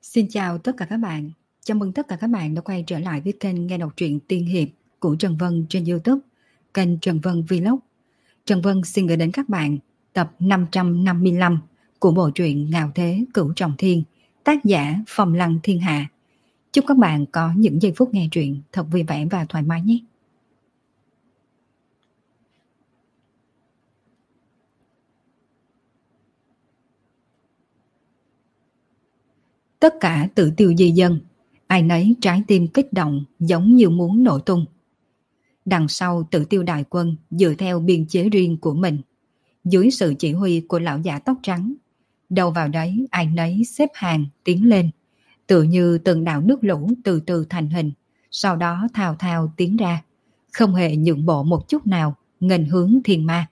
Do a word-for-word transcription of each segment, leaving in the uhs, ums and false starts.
Xin chào tất cả các bạn. Chào mừng tất cả các bạn đã quay trở lại với kênh nghe đọc truyện tiên hiệp của Trần Vân trên YouTube, kênh Trần Vân Vlog. Trần Vân xin gửi đến các bạn tập năm trăm năm mươi lăm của bộ truyện Ngạo Thế Cửu Trọng Thiên, tác giả Phong Lăng Thiên Hạ. Chúc các bạn có những giây phút nghe truyện thật vui vẻ và thoải mái nhé. Tất cả tự tiêu di dân, ai nấy trái tim kích động giống như muốn nổ tung. Đằng sau tự tiêu đại quân dựa theo biên chế riêng của mình, dưới sự chỉ huy của lão già tóc trắng, đầu vào đấy ai nấy xếp hàng tiến lên, tự như từng đạo nước lũ từ từ thành hình, sau đó thao thao tiến ra, không hề nhượng bộ một chút nào, nghênh hướng thiên ma.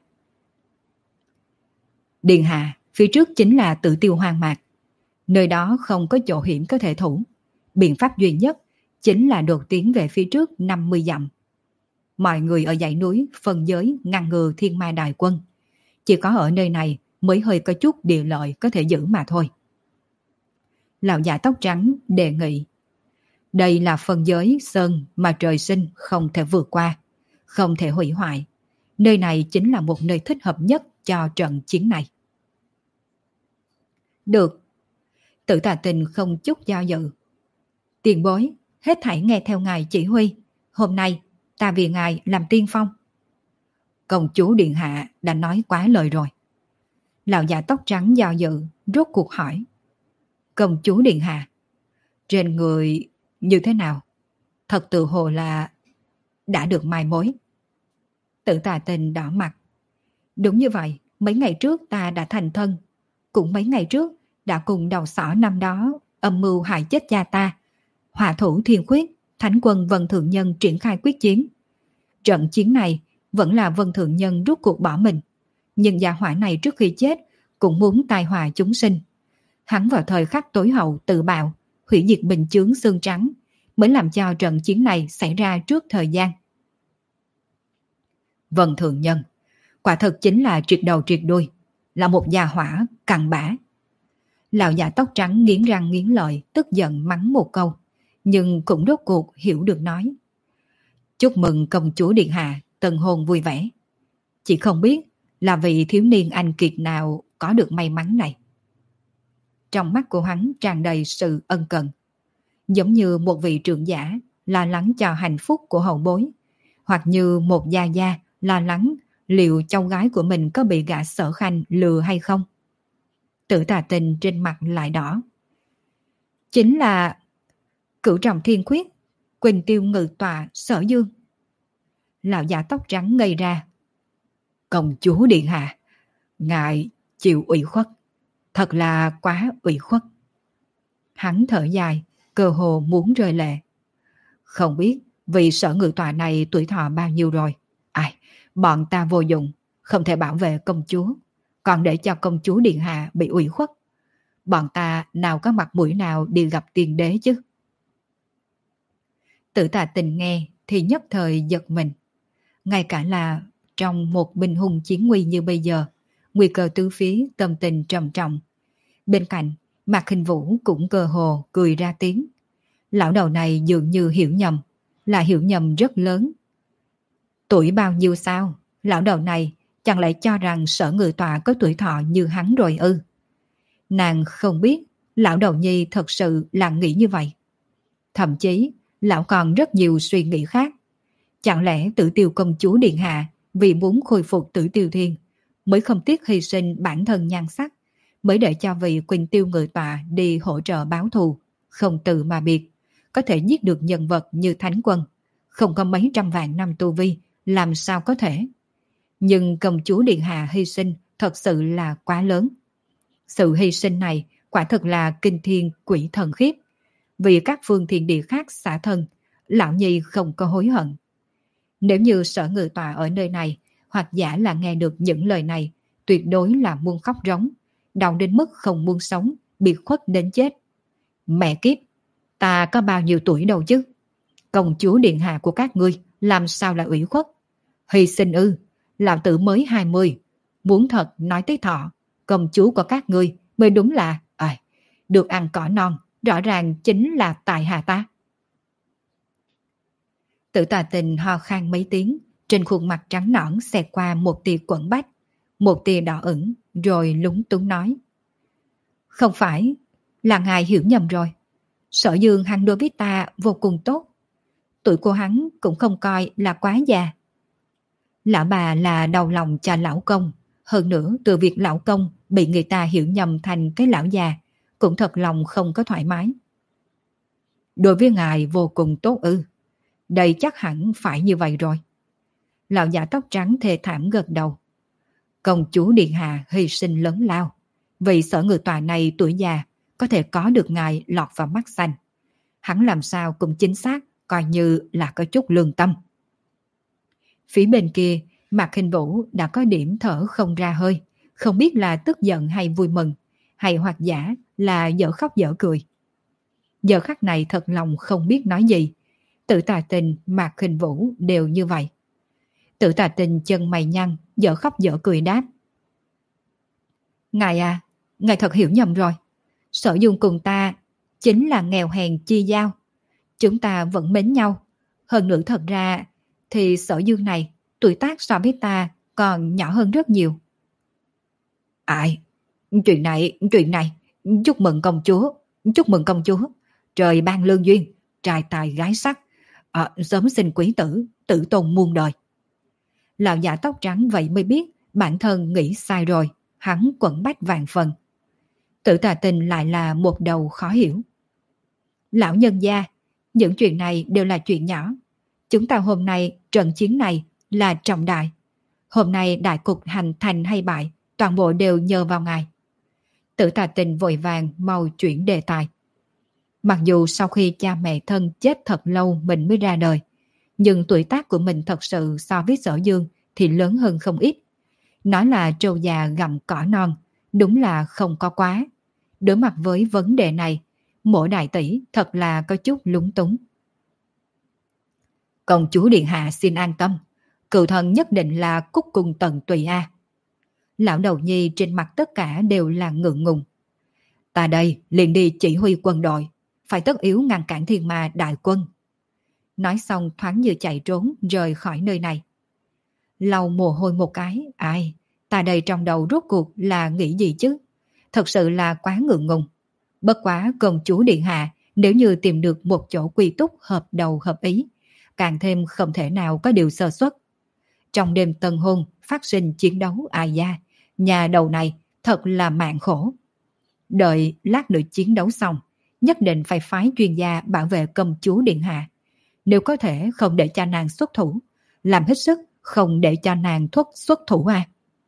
Điền hạ, phía trước chính là tự tiêu hoang mạc. Nơi đó không có chỗ hiểm có thể thủ. Biện pháp duy nhất chính là đột tiến về phía trước năm mươi dặm. Mọi người ở dãy núi phân giới ngăn ngừa thiên ma đại quân. Chỉ có ở nơi này mới hơi có chút địa lợi có thể giữ mà thôi. Lão già tóc trắng đề nghị. Đây là phân giới sơn mà trời sinh không thể vượt qua, không thể hủy hoại. Nơi này chính là một nơi thích hợp nhất cho trận chiến này. Được. Tử Tà Tình không chút do dự. Tiền bối, hết thảy nghe theo ngài chỉ huy. Hôm nay, ta vì ngài làm tiên phong. Công chúa điện hạ đã nói quá lời rồi. Lão già tóc trắng do dự, rốt cuộc hỏi. Công chúa điện hạ, trên người như thế nào? Thật tự hồ là đã được mai mối. Tử Tà Tình đỏ mặt. Đúng như vậy, mấy ngày trước ta đã thành thân. Cũng mấy ngày trước đã cùng đầu sỏ năm đó âm mưu hại chết cha ta. Hỏa thủ Thiên Khuyết, Thánh quân Vân Thượng Nhân triển khai quyết chiến. Trận chiến này vẫn là Vân Thượng Nhân rút cuộc bỏ mình. Nhưng gia hỏa này trước khi chết cũng muốn tai họa chúng sinh. Hắn vào thời khắc tối hậu tự bạo, hủy diệt bình chướng xương trắng, mới làm cho trận chiến này xảy ra trước thời gian. Vân Thượng Nhân, quả thật chính là triệt đầu triệt đuôi, là một gia hỏa cặn bã. Lão già tóc trắng nghiến răng nghiến lợi, tức giận mắng một câu, nhưng cũng rốt cuộc hiểu được nói. Chúc mừng công chúa điện hạ tân hôn vui vẻ. Chỉ không biết là vị thiếu niên anh kiệt nào có được may mắn này. Trong mắt của hắn tràn đầy sự ân cần, giống như một vị trưởng giả lo lắng cho hạnh phúc của hậu bối, hoặc như một gia gia lo lắng liệu cháu gái của mình có bị gã Sở Khanh lừa hay không. Tử Tà Tình trên mặt lại đỏ. Chính là Cửu Trọng Thiên Khuyết, Quỳnh Tiêu Ngự Tọa Sở Dương. Lão già tóc trắng ngây ra. Công chúa điện hạ, ngài chịu ủy khuất, thật là quá ủy khuất. Hắn thở dài, cơ hồ muốn rơi lệ. Không biết vị Sở Ngự Tọa này tuổi thọ bao nhiêu rồi. Ai, bọn ta vô dụng, không thể bảo vệ công chúa, còn để cho công chúa điện hạ bị ủy khuất. Bọn ta nào có mặt mũi nào đi gặp tiên đế chứ. Tử Tà Tình nghe thì nhất thời giật mình. Ngay cả là trong một binh hùng chiến nguy như bây giờ, nguy cơ tứ phía, tâm tình trầm trọng. Bên cạnh, Mạc Khinh Vũ cũng cơ hồ cười ra tiếng. Lão đầu này dường như hiểu nhầm, là hiểu nhầm rất lớn. Tuổi bao nhiêu sao? Lão đầu này chẳng lẽ cho rằng Sở Ngự Tọa có tuổi thọ như hắn rồi ư? Nàng không biết lão đầu nhi thật sự là nghĩ như vậy. Thậm chí lão còn rất nhiều suy nghĩ khác. Chẳng lẽ Tử Tiêu công chúa điện hạ vì muốn khôi phục Tử Tiêu Thiên mới không tiếc hy sinh bản thân nhan sắc, mới để cho vị Quỳnh Tiêu Ngự Tọa đi hỗ trợ báo thù, không từ mà biệt, có thể giết được nhân vật như Thánh Quân, không có mấy trăm vạn năm tu vi, làm sao có thể. Nhưng công chúa điện hạ hy sinh thật sự là quá lớn. Sự hy sinh này quả thật là kinh thiên quỷ thần khiếp. Vì các phương thiên địa khác xả thân, lão nhi không có hối hận. Nếu như Sở Ngự Tọa ở nơi này, hoặc giả là nghe được những lời này, tuyệt đối là muốn khóc rống, đau đến mức không muốn sống, bị khuất đến chết. Mẹ kiếp, ta có bao nhiêu tuổi đâu chứ? Công chúa điện hạ của các ngươi làm sao là ủy khuất? Hy sinh ư? Lão tử mới hai mươi, muốn thật nói tới thọ, công chúa của các ngươi mới đúng là à, được ăn cỏ non, Rõ ràng chính là tại hạ ta. Tử Tà Tình ho khan mấy tiếng, trên khuôn mặt trắng nõn xẹt qua một tia quẫn bách, một tia đỏ ửng, rồi lúng túng nói. Không phải, là ngài hiểu nhầm rồi. Sở Dương hắn đối với ta vô cùng tốt. Tuổi của hắn cũng không coi là quá già. Lão bà là đầu lòng cho lão công, hơn nữa từ việc lão công bị người ta hiểu nhầm thành cái lão già, cũng thật lòng không có thoải mái. Đối với ngài vô cùng tốt ư? Đây chắc hẳn phải như vậy rồi. Lão già tóc trắng thê thảm gật đầu. Công chúa Điện Hạ hy sinh lớn lao, vì sở ngự tòa này tuổi già có thể có được ngài lọt vào mắt xanh. Hắn làm sao cũng chính xác, coi như là có chút lương tâm. Phía bên kia, Mạc Khinh Vũ đã có điểm thở không ra hơi, không biết là tức giận hay vui mừng, hay hoặc giả là dở khóc dở cười. Giờ khắc này thật lòng không biết nói gì. Tử Tà Tình, Mạc Khinh Vũ đều như vậy. Tử Tà Tình chân mày nhăn, dở khóc dở cười đáp. Ngài à, ngài thật hiểu nhầm rồi. Sở Dương cùng ta chính là nghèo hèn chi giao. Chúng ta vẫn mến nhau. Hơn nữa thật ra thì Sở Dương này tuổi tác so với ta còn nhỏ hơn rất nhiều. Ai? Chuyện này, chuyện này. Chúc mừng công chúa, chúc mừng công chúa. Trời ban lương duyên, trai tài gái sắc. À, sớm sinh quý tử, tử tôn muôn đời. Lão già tóc trắng vậy mới biết bản thân nghĩ sai rồi, hắn quẩn bách vạn phần. Tử Tà Tình lại là một đầu khó hiểu. Lão nhân gia, những chuyện này đều là chuyện nhỏ. Chúng ta hôm nay trận chiến này là trọng đại. Hôm nay đại cục hành thành hay bại, toàn bộ đều nhờ vào ngài. Tử Tà Tình vội vàng mau chuyển đề tài. Mặc dù sau khi cha mẹ thân chết thật lâu mình mới ra đời, nhưng tuổi tác của mình thật sự so với Sở Dương thì lớn hơn không ít. Nói là trâu già gặm cỏ non, đúng là không có quá. Đối mặt với vấn đề này, mỗi đại tỷ thật là có chút lúng túng. Công chúa Điện Hạ xin an tâm, cựu thần nhất định là cúc cùng tận tùy a. Lão đầu nhi trên mặt tất cả đều là ngượng ngùng. Ta đây liền đi chỉ huy quân đội, phải tất yếu ngăn cản thiên ma đại quân. Nói xong thoáng như chạy trốn rời khỏi nơi này. Lau mồ hôi một cái, ai, ta đây trong đầu rốt cuộc là nghĩ gì chứ? Thật sự là quá ngượng ngùng. Bất quá công chúa Điện Hạ nếu như tìm được một chỗ quy túc hợp đầu hợp ý, càng thêm không thể nào có điều sơ suất. Trong đêm tân hôn phát sinh chiến đấu ai da, nhà đầu này thật là mạng khổ. Đợi lát nữa chiến đấu xong, nhất định phải phái chuyên gia bảo vệ công chúa Điện Hạ. Nếu có thể không để cho nàng xuất thủ, làm hết sức không để cho nàng thoát xuất thủ à.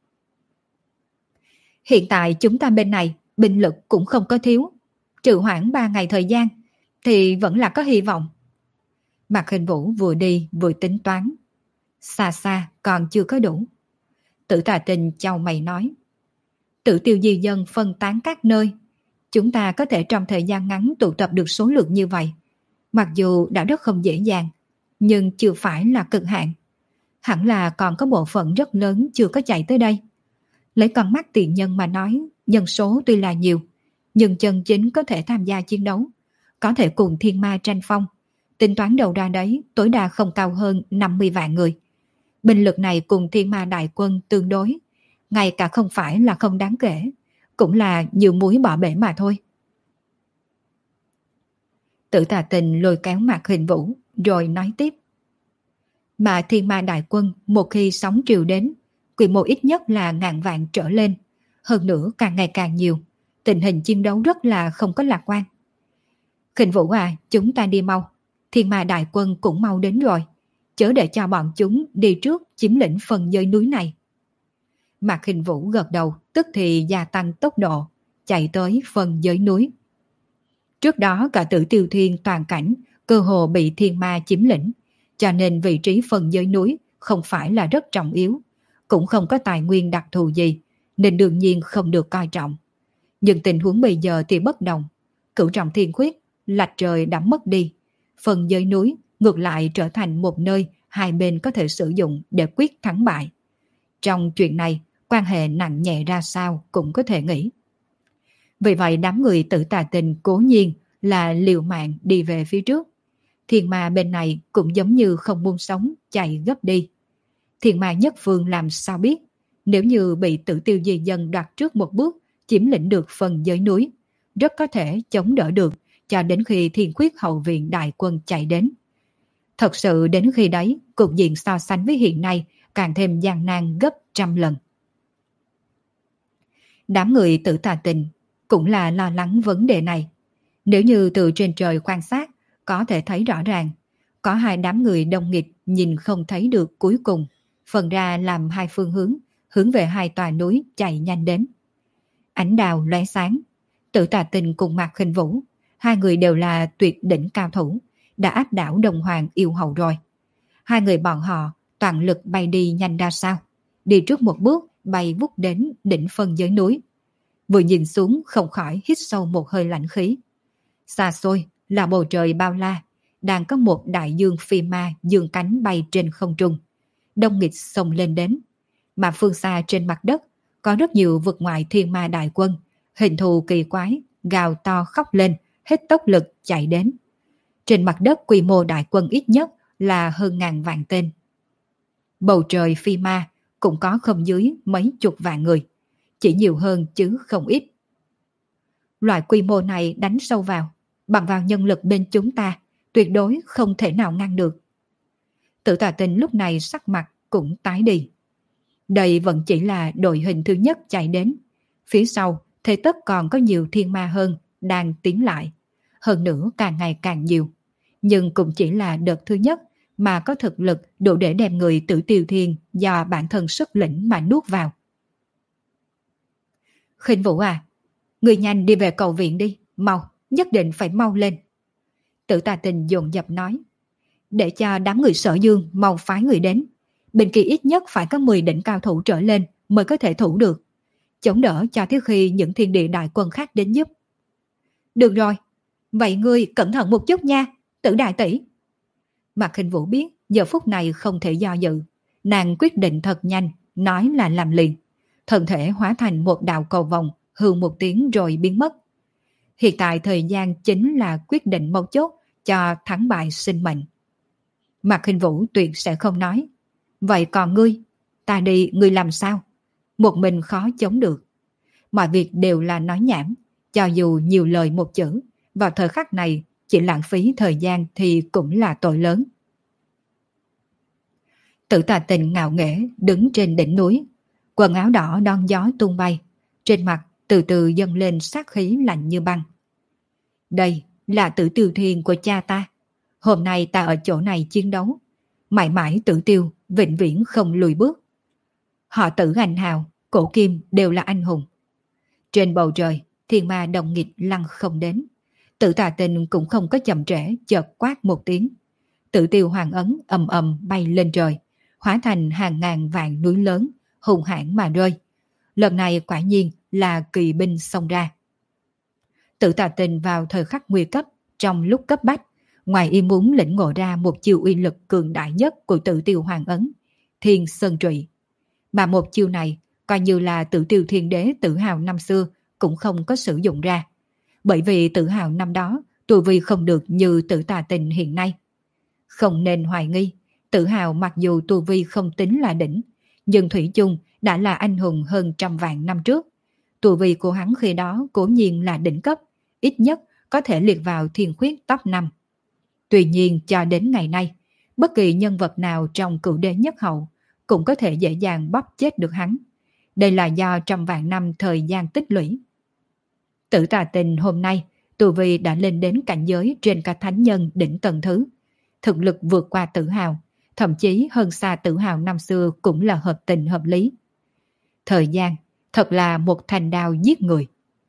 Hiện tại chúng ta bên này binh lực cũng không có thiếu, trừ hoãn ba ngày thời gian thì vẫn là có hy vọng. Mạc Khinh Vũ vừa đi vừa tính toán. Xa xa còn chưa có đủ. Tử Tà Tình chau mày nói. Tử tiêu di dân phân tán các nơi, chúng ta có thể trong thời gian ngắn tụ tập được số lượng như vậy. Mặc dù đã rất không dễ dàng, nhưng chưa phải là cực hạn. Hẳn là còn có bộ phận rất lớn chưa có chạy tới đây. Lấy con mắt tiện nhân mà nói, nhân số tuy là nhiều, nhưng chân chính có thể tham gia chiến đấu, có thể cùng thiên ma tranh phong. Tính toán đầu ra đấy, tối đa không cao hơn năm mươi vạn người. Binh lực này cùng thiên ma đại quân tương đối, ngay cả không phải là không đáng kể, cũng là nhiều muối bỏ bể mà thôi. Tử Tà Tình lôi kéo Mạc Khinh Vũ, rồi nói tiếp. Mà thiên ma đại quân một khi sóng triều đến, quy mô ít nhất là ngàn vạn trở lên, hơn nữa càng ngày càng nhiều, tình hình chiến đấu rất là không có lạc quan. Khinh Vũ à, chúng ta đi mau, thiên ma đại quân cũng mau đến rồi, chớ để cho bọn chúng đi trước chiếm lĩnh phần dơi núi này. Mạc Khinh Vũ gật đầu, tức thì gia tăng tốc độ, chạy tới phần dơi núi. Trước đó cả Tử Tiêu Thiên toàn cảnh cơ hồ bị thiên ma chiếm lĩnh, cho nên vị trí phần dơi núi không phải là rất trọng yếu, cũng không có tài nguyên đặc thù gì, nên đương nhiên không được coi trọng. Nhưng tình huống bây giờ thì bất đồng, cửu trọng thiên khuyết, lạch trời đã mất đi, phần dơi núi ngược lại trở thành một nơi hai bên có thể sử dụng để quyết thắng bại. Trong chuyện này, quan hệ nặng nhẹ ra sao cũng có thể nghĩ. Vì vậy đám người Tử Tà Tình cố nhiên là liều mạng đi về phía trước. Thiên ma bên này cũng giống như không muốn sống, chạy gấp đi. Thiên ma nhất phương làm sao biết, nếu như bị Tử Tiêu Di Dân đoạt trước một bước, chiếm lĩnh được phần giới núi, rất có thể chống đỡ được cho đến khi Thiên Khuyết hậu viện đại quân chạy đến. Thật sự đến khi đấy, cục diện so sánh với hiện nay càng thêm gian nan gấp trăm lần. Đám người Tử Tà Tình cũng là lo lắng vấn đề này. Nếu như từ trên trời quan sát, có thể thấy rõ ràng, có hai đám người đông nghịt nhìn không thấy được cuối cùng, phần ra làm hai phương hướng, hướng về hai tòa núi chạy nhanh đến. Ánh đào lóe sáng, Tử Tà Tình cùng Mạc Khinh Vũ, hai người đều là tuyệt đỉnh cao thủ, đã áp đảo Đồng Hoàng yêu hầu rồi. Hai người bọn họ toàn lực bay đi nhanh ra sao, đi trước một bước bay vút đến đỉnh phân giới núi. Vừa nhìn xuống không khỏi hít sâu một hơi lạnh khí. Xa xôi là bầu trời bao la, đang có một đại dương phi ma dương cánh bay trên không trung. Đông nghịt xông lên đến, mà phương xa trên mặt đất có rất nhiều vực ngoại thiên ma đại quân, hình thù kỳ quái, gào to khóc lên, hết tốc lực chạy đến. Trên mặt đất quy mô đại quân ít nhất là hơn ngàn vạn tên. Bầu trời phi ma cũng có không dưới mấy chục vạn người, chỉ nhiều hơn chứ không ít. Loại quy mô này đánh sâu vào, bằng vào nhân lực bên chúng ta, tuyệt đối không thể nào ngăn được. Tử Tà Tình lúc này sắc mặt cũng tái đi. Đây vẫn chỉ là đội hình thứ nhất chạy đến. Phía sau, thế tất còn có nhiều thiên ma hơn đang tiến lại. Hơn nữa càng ngày càng nhiều. Nhưng cũng chỉ là đợt thứ nhất mà có thực lực đủ để đem người Tử Tiêu Thiên do bản thân sức lĩnh mà nuốt vào. Khinh Vũ à, người nhanh đi về cầu viện đi, mau, nhất định phải mau lên. Tử Tà Tình dồn dập nói, để cho đám người Sở Dương mau phái người đến. Bên kia ít nhất phải có mười đỉnh cao thủ trở lên mới có thể thủ được, chống đỡ cho tới khi những thiên địa đại quân khác đến giúp. Được rồi, vậy ngươi cẩn thận một chút nha, Tử đại tỷ. Mạc Khinh Vũ biết giờ phút này không thể do dự, nàng quyết định thật nhanh, nói là làm liền. Thân thể hóa thành một đạo cầu vòng, hừ một tiếng rồi biến mất. Hiện tại thời gian chính là quyết định mấu chốt cho thắng bại sinh mệnh. Mạc Khinh Vũ tuyệt sẽ không nói, vậy còn ngươi, ta đi ngươi làm sao? Một mình khó chống được. Mọi việc đều là nói nhảm, cho dù nhiều lời một chữ, vào thời khắc này chỉ lãng phí thời gian thì cũng là tội lớn. Tử Tà Tình ngạo nghễ đứng trên đỉnh núi, quần áo đỏ đón gió tung bay, trên mặt từ từ dâng lên sát khí lạnh như băng. Đây là Tử Tiêu Thiên của cha ta. Hôm nay ta ở chỗ này chiến đấu, mãi mãi Tử Tiêu vĩnh viễn không lùi bước. Họ Tử anh hào, Cổ Kim đều là anh hùng. Trên bầu trời, thiên ma đồng nghịch lăng không đến. Tử Tà Tình cũng không có chậm trễ, chợt quát một tiếng. Tử Tiêu hoàng ấn ầm ầm bay lên trời, hóa thành hàng ngàn vạn núi lớn, hùng hãn mà rơi. Lần này quả nhiên là kỳ binh xông ra. Tử Tà Tình vào thời khắc nguy cấp, trong lúc cấp bách, ngoài ý muốn lĩnh ngộ ra một chiêu uy lực cường đại nhất của Tử Tiêu hoàng ấn, Thiên Sơn Trụy. Mà một chiêu này, coi như là Tử Tiêu Thiên Đế tự hào năm xưa cũng không có sử dụng ra. Bởi vì tự hào năm đó, tu vi không được như Tử Tà Tình hiện nay. Không nên hoài nghi, tự hào mặc dù tu vi không tính là đỉnh, nhưng thủy chung đã là anh hùng hơn trăm vạn năm trước. Tu vi của hắn khi đó cố nhiên là đỉnh cấp, ít nhất có thể liệt vào thiên khuyết top năm. Tuy nhiên cho đến ngày nay, bất kỳ nhân vật nào trong cửu đế nhất hậu cũng có thể dễ dàng bóp chết được hắn. Đây là do trăm vạn năm thời gian tích lũy. Tử Tà Tình hôm nay, tu vi đã lên đến cảnh giới trên cả thánh nhân đỉnh tầng thứ. Thực lực vượt qua Tử Hào, thậm chí hơn xa Tử Hào năm xưa cũng là hợp tình hợp lý. Thời gian, thật là một thanh đao giết người.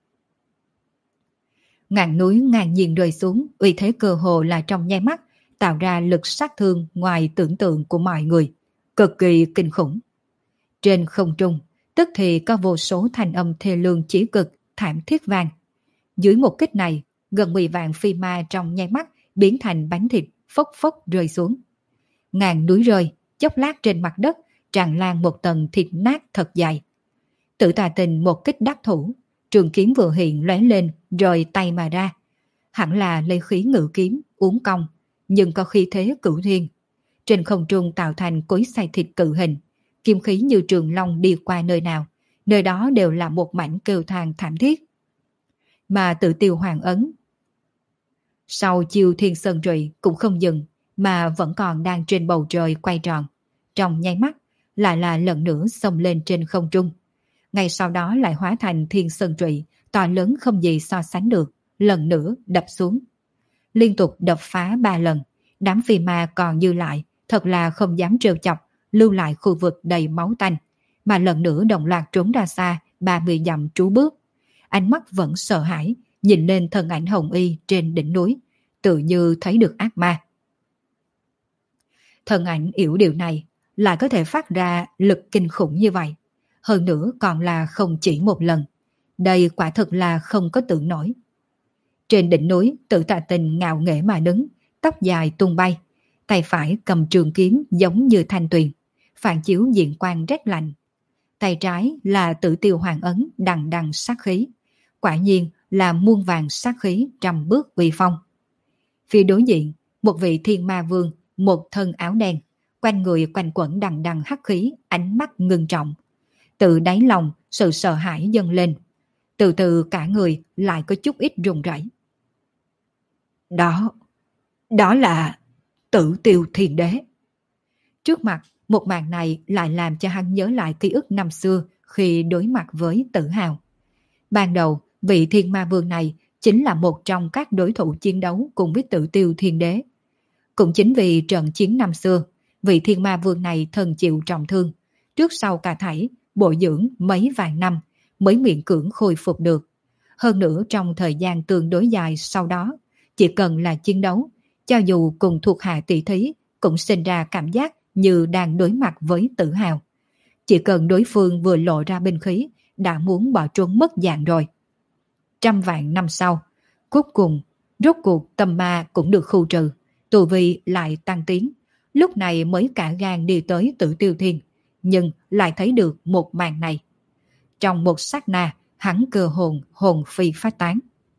Ngàn núi ngàn nhiên rơi xuống, uy thế cơ hồ là trong nháy mắt, tạo ra lực sát thương ngoài tưởng tượng của mọi người, cực kỳ kinh khủng. Trên không trung, tức thì có vô số thanh âm thê lương chí cực, thảm thiết vang. Dưới một kích này, gần mười vạn phi ma trong nháy mắt biến thành bánh thịt phốc phốc rơi xuống. Ngàn núi rơi, chốc lát trên mặt đất tràn lan một tầng thịt nát thật dài. Tử Tà Tình một kích đắc thủ, trường kiếm vừa hiện lóe lên rồi tay mà ra. hẳn là lấy khí ngự kiếm, uốn cong, nhưng có khí thế cửu thiên. Trên không trung tạo thành cối xay thịt cự hình, kim khí như trường long đi qua nơi nào, nơi đó đều là một mảnh kêu than thảm thiết. Mà Tự Tiêu Hoàng ấn sau chiêu thiên sơn trụy cũng không dừng, mà vẫn còn đang trên bầu trời quay tròn. Trong nháy mắt, lại là lần nữa xông lên trên không trung. Ngay sau đó lại hóa thành thiên sơn trụy, to lớn không gì so sánh được, lần nữa đập xuống. Liên tục đập phá ba lần, đám phi ma còn dư lại, thật là không dám trêu chọc, lưu lại khu vực đầy máu tanh, mà lần nữa đồng loạt trốn ra xa, ba mươi dặm trú bước. Ánh mắt vẫn sợ hãi, nhìn lên thân ảnh hồng y trên đỉnh núi, tự như thấy được ác ma. Thân ảnh yểu điệu này lại có thể phát ra lực kinh khủng như vậy, hơn nữa còn là không chỉ một lần. Đây quả thực là không có tưởng nổi. Trên đỉnh núi, Tử Tạ Tình ngạo nghễ mà đứng, tóc dài tung bay, tay phải cầm trường kiếm giống như thanh tuyền, phản chiếu diện quang rét lạnh. Tay trái là Tử Tiêu Hoàng ấn đằng đằng sát khí, quả nhiên là muôn vàng sát khí trăm bước uy phong. Phía đối diện, một vị thiên ma vương, một thân áo đen, quanh người quanh quẩn đằng đằng hắc khí, ánh mắt ngưng trọng. Từ đáy lòng sự sợ hãi dâng lên, từ từ cả người lại có chút ít run rẩy. Đó, đó là Tử Tiêu Thiên Đế. Trước mặt, một màn này lại làm cho hắn nhớ lại ký ức năm xưa khi đối mặt với Tử Hào. Ban đầu, vị thiên ma vương này chính là một trong các đối thủ chiến đấu cùng với Tử Tiêu Thiên Đế. Cũng chính vì trận chiến năm xưa, vị thiên ma vương này thân chịu trọng thương, trước sau cả thảy bồi dưỡng mấy vài năm mới miễn cưỡng khôi phục được. Hơn nữa trong thời gian tương đối dài sau đó, chỉ cần là chiến đấu, cho dù cùng thuộc hạ tỷ thí, cũng sinh ra cảm giác như đang đối mặt với Tử Hào. Chỉ cần đối phương vừa lộ ra binh khí, đã muốn bỏ trốn mất dạng rồi. Trăm vạn năm sau, cuối cùng, rốt cuộc tâm ma cũng được khu trừ, tu vi lại tăng tiến. Lúc này mới cả gan đi tới Tử Tiêu Thiên, nhưng lại thấy được một màn này. Trong một sát na, hắn cơ hồn, hồn phi phát tán.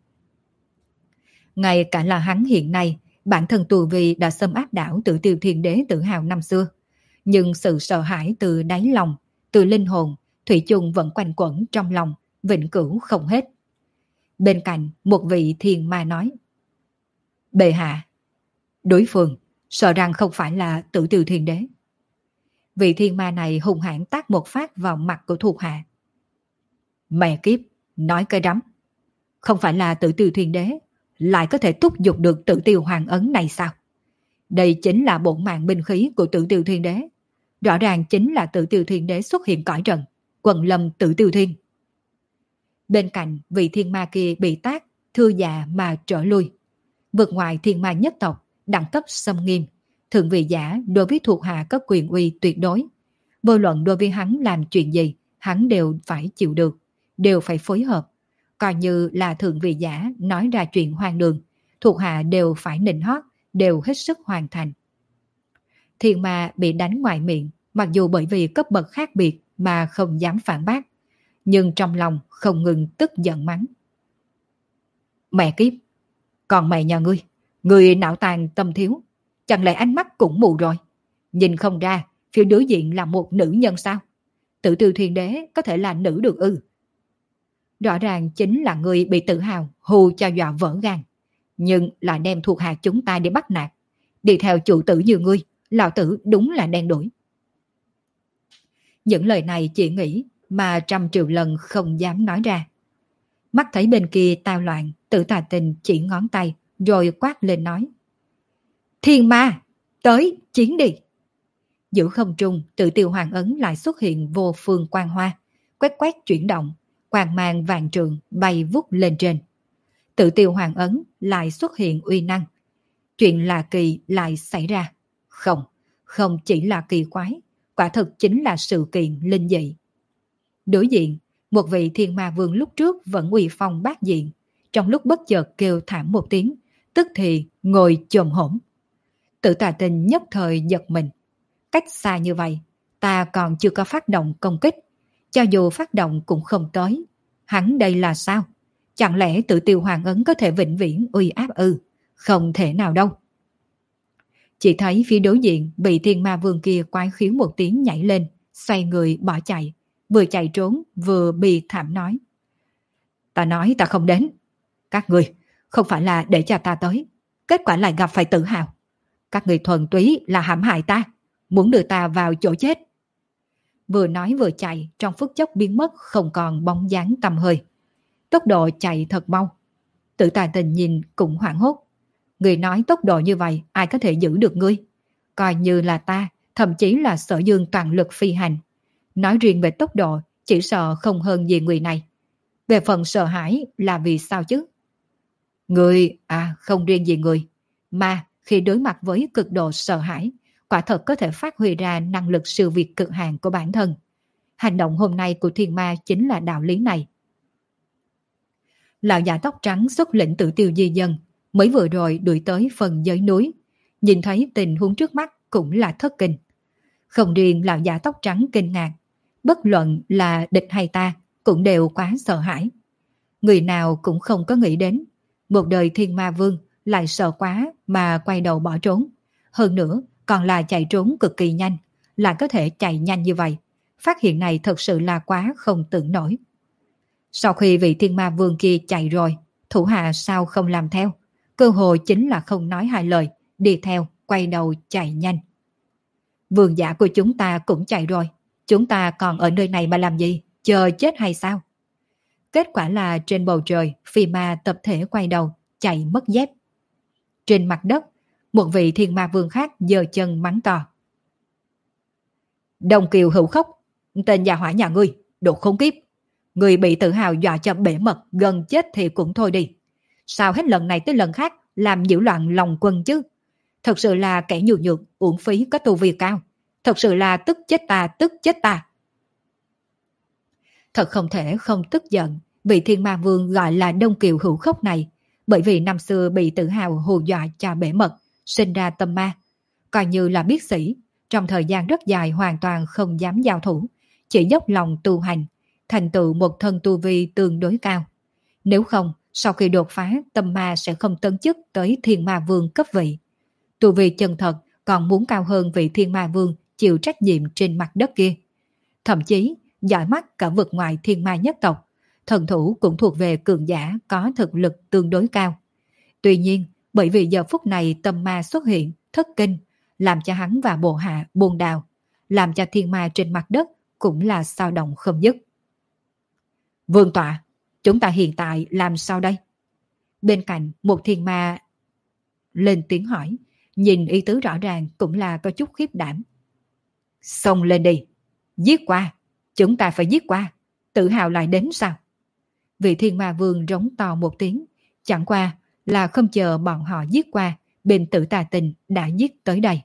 Ngay cả là hắn hiện nay, bản thân tu vi đã xâm áp đảo Tử Tiêu Thiên Đế tự hào năm xưa. Nhưng sự sợ hãi từ đáy lòng, từ linh hồn, thủy chung vẫn quanh quẩn trong lòng, vĩnh cửu không hết. Bên cạnh, một vị thiên ma nói: Bệ hạ, đối phương sợ rằng không phải là Tử Tiêu Thiên Đế. Vị thiên ma này hung hãn tát một phát vào mặt của thuộc hạ. Mẹ kiếp, nói cái rắm. Không phải là Tử Tiêu Thiên Đế, lại có thể thúc giục được Tử Tiêu Hoàng ấn này sao? Đây chính là bổn mạng binh khí của Tử Tiêu Thiên Đế. Rõ ràng chính là Tử Tiêu Thiên Đế xuất hiện cõi trần, quần lâm Tử Tiêu Thiên. Bên cạnh vị thiên ma kia bị tát, thưa dạ mà trở lui. Vượt ngoài thiên ma nhất tộc, đẳng cấp xâm nghiêm, thượng vị giả đối với thuộc hạ có quyền uy tuyệt đối. Vô luận đối với hắn làm chuyện gì, hắn đều phải chịu được, đều phải phối hợp. Coi như là thượng vị giả nói ra chuyện hoang đường, thuộc hạ đều phải nịnh hót, đều hết sức hoàn thành. Thiên ma bị đánh ngoài miệng, mặc dù bởi vì cấp bậc khác biệt mà không dám phản bác, nhưng trong lòng không ngừng tức giận mắng. Mẹ kiếp, còn mẹ nhà ngươi, ngươi não tàn tâm thiếu, chẳng lẽ ánh mắt cũng mù rồi? Nhìn không ra, phía đối diện là một nữ nhân sao? Tử Tiêu Thiên Đế có thể là nữ được ư? Rõ ràng chính là người bị tự hào hù cho dọa vỡ gan, nhưng lại đem thuộc hạ chúng ta để bắt nạt. Đi theo chủ tử như ngươi, lão tử đúng là đen đủi. Những lời này chỉ nghĩ mà trăm triệu lần không dám nói ra. Mắt thấy bên kia tao loạn, Tử Tà Tình chỉ ngón tay rồi quát lên nói: Thiên ma, tới chiến đi. Giữa không trung, Tử Tiêu Hoàng ấn lại xuất hiện vô phương quang hoa, quét quét chuyển động, quang mang vàng trường bay vút lên trên. Tử Tiêu Hoàng ấn lại xuất hiện uy năng. Chuyện lạ kỳ lại xảy ra. Không, không chỉ là kỳ quái, quả thực chính là sự kiện linh dị. Đối diện, một vị thiên ma vương lúc trước vẫn uy phong bát diện, trong lúc bất chợt kêu thảm một tiếng, tức thì ngồi chồm hổm. Tử Tà Tình nhất thời giật mình. Cách xa như vậy, ta còn chưa có phát động công kích, cho dù phát động cũng không tới. Hắn đây là sao? Chẳng lẽ tự tiêu hoàng ấn có thể vĩnh viễn uy áp ư? Không thể nào đâu. Chỉ thấy phía đối diện bị thiên ma vương kia quái khiếu một tiếng nhảy lên, xoay người bỏ chạy, vừa chạy trốn vừa bị thảm nói. Ta nói ta không đến. Các người không phải là để cho ta tới, kết quả lại gặp phải tự hào. Các người thuần túy là hãm hại ta, muốn đưa ta vào chỗ chết. Vừa nói vừa chạy, trong phút chốc biến mất không còn bóng dáng tăm hơi. Tốc độ chạy thật mau. Tử Tà Tình nhìn cũng hoảng hốt. Người nói tốc độ như vậy ai có thể giữ được ngươi? Coi như là ta, thậm chí là Sở Dương toàn lực phi hành. Nói riêng về tốc độ, chỉ sợ không hơn gì người này. Về phần sợ hãi là vì sao chứ? Người, à không riêng gì người, mà khi đối mặt với cực độ sợ hãi, quả thật có thể phát huy ra năng lực siêu việt cực hạn của bản thân. Hành động hôm nay của thiên ma chính là đạo lý này. Lão già tóc trắng xuất lĩnh Tử Tiêu di dân, mới vừa rồi đuổi tới phần giới núi. Nhìn thấy tình huống trước mắt cũng là thất kinh. Không riêng lão già tóc trắng kinh ngạc, bất luận là địch hay ta cũng đều quá sợ hãi. Người nào cũng không có nghĩ đến, một đời thiên ma vương lại sợ quá mà quay đầu bỏ trốn. Hơn nữa còn là chạy trốn cực kỳ nhanh, lại có thể chạy nhanh như vậy. Phát hiện này thật sự là quá không tưởng nổi. Sau khi vị thiên ma vương kia chạy rồi, thủ hạ sao không làm theo? Cơ hội chính là không nói hai lời, đi theo, quay đầu chạy nhanh. Vương giả của chúng ta cũng chạy rồi, chúng ta còn ở nơi này mà làm gì? Chờ chết hay sao? Kết quả là trên bầu trời, phi ma tập thể quay đầu, chạy mất dép. Trên mặt đất, một vị thiên ma vương khác giơ chân mắng to. Đồng Kiều Hữu Khốc, tên nhà hỏa nhà ngươi, đồ khốn kiếp. Người bị tự hào dọa cho bể mật, gần chết thì cũng thôi đi. Sao hết lần này tới lần khác làm nhiễu loạn lòng quân chứ? Thật sự là kẻ nhược nhược, uổng phí có tu vi cao. Thật sự là tức chết ta, tức chết ta. Thật không thể không tức giận, vị thiên ma vương gọi là Đông Kiều Hữu Khốc này, bởi vì năm xưa bị tự hào hù dọa cho bể mật, sinh ra tâm ma. Coi như là biết sĩ, trong thời gian rất dài hoàn toàn không dám giao thủ, chỉ dốc lòng tu hành, thành tựu một thân tu vi tương đối cao. Nếu không, sau khi đột phá, tâm ma sẽ không tấn chức tới thiên ma vương cấp vị. Tu vi chân thật còn muốn cao hơn vị thiên ma vương chịu trách nhiệm trên mặt đất kia. Thậm chí, giỏi mắt cả vực ngoài thiên ma nhất tộc, thần thủ cũng thuộc về cường giả có thực lực tương đối cao. Tuy nhiên, bởi vì giờ phút này tâm ma xuất hiện, thất kinh, làm cho hắn và bộ hạ buồn đào, làm cho thiên ma trên mặt đất cũng là sao động không dứt. Vương tọa, chúng ta hiện tại làm sao đây? Bên cạnh một thiên ma lên tiếng hỏi, nhìn ý tứ rõ ràng cũng là có chút khiếp đảm. Xông lên đi, giết qua, chúng ta phải giết qua, tự hào lại đến sao? Vị thiên ma vương rống to một tiếng, chẳng qua là không chờ bọn họ giết qua, bên Tử Tà Tình đã giết tới đây.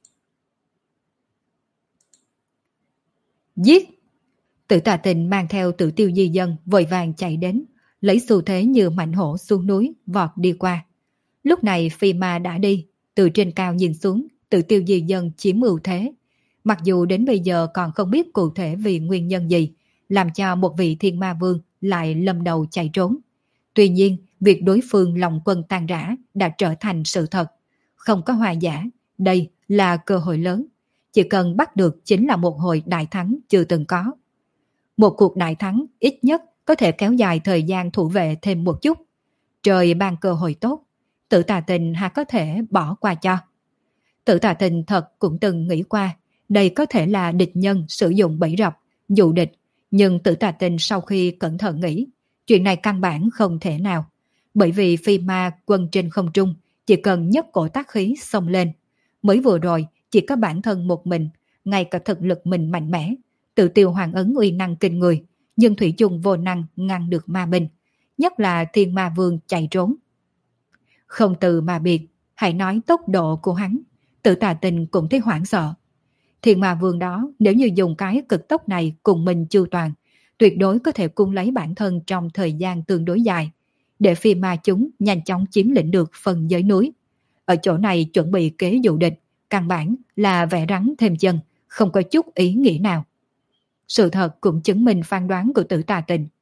Giết! Tử Tà Tình mang theo Tử Tiêu di dân vội vàng chạy đến, lấy xu thế như mạnh hổ xuống núi vọt đi qua. Lúc này phi ma đã đi, từ trên cao nhìn xuống, Tử Tiêu di dân chiếm ưu thế. Mặc dù đến bây giờ còn không biết cụ thể vì nguyên nhân gì, làm cho một vị thiên ma vương lại lâm đầu chạy trốn. Tuy nhiên, việc đối phương lòng quân tan rã đã trở thành sự thật. Không có hòa giả, đây là cơ hội lớn. Chỉ cần bắt được chính là một hồi đại thắng chưa từng có. Một cuộc đại thắng ít nhất có thể kéo dài thời gian thủ vệ thêm một chút. Trời ban cơ hội tốt, Tử Tà Tình hà có thể bỏ qua cho. Tử Tà Tình thật cũng từng nghĩ qua, đây có thể là địch nhân sử dụng bẫy rập, dụ địch. Nhưng Tử Tà Tình sau khi cẩn thận nghĩ, chuyện này căn bản không thể nào. Bởi vì phi ma quân trên không trung chỉ cần nhấc cổ tác khí xông lên. Mới vừa rồi chỉ có bản thân một mình, ngay cả thực lực mình mạnh mẽ, tự tiêu hoàng ấn uy năng kinh người, nhưng thủy chung vô năng ngăn được ma binh, nhất là thiên ma vương chạy trốn. Không từ mà biệt, hãy nói tốc độ của hắn, Tử Tà Tình cũng thấy hoảng sợ. Thiên ma vương đó nếu như dùng cái cực tốc này cùng mình chu toàn, tuyệt đối có thể cung lấy bản thân trong thời gian tương đối dài, để phi ma chúng nhanh chóng chiếm lĩnh được phần giới núi. Ở chỗ này chuẩn bị kế dụ địch, căn bản là vẽ rắn thêm chân, không có chút ý nghĩa nào. Sự thật cũng chứng minh phán đoán của Tử Tà Tình.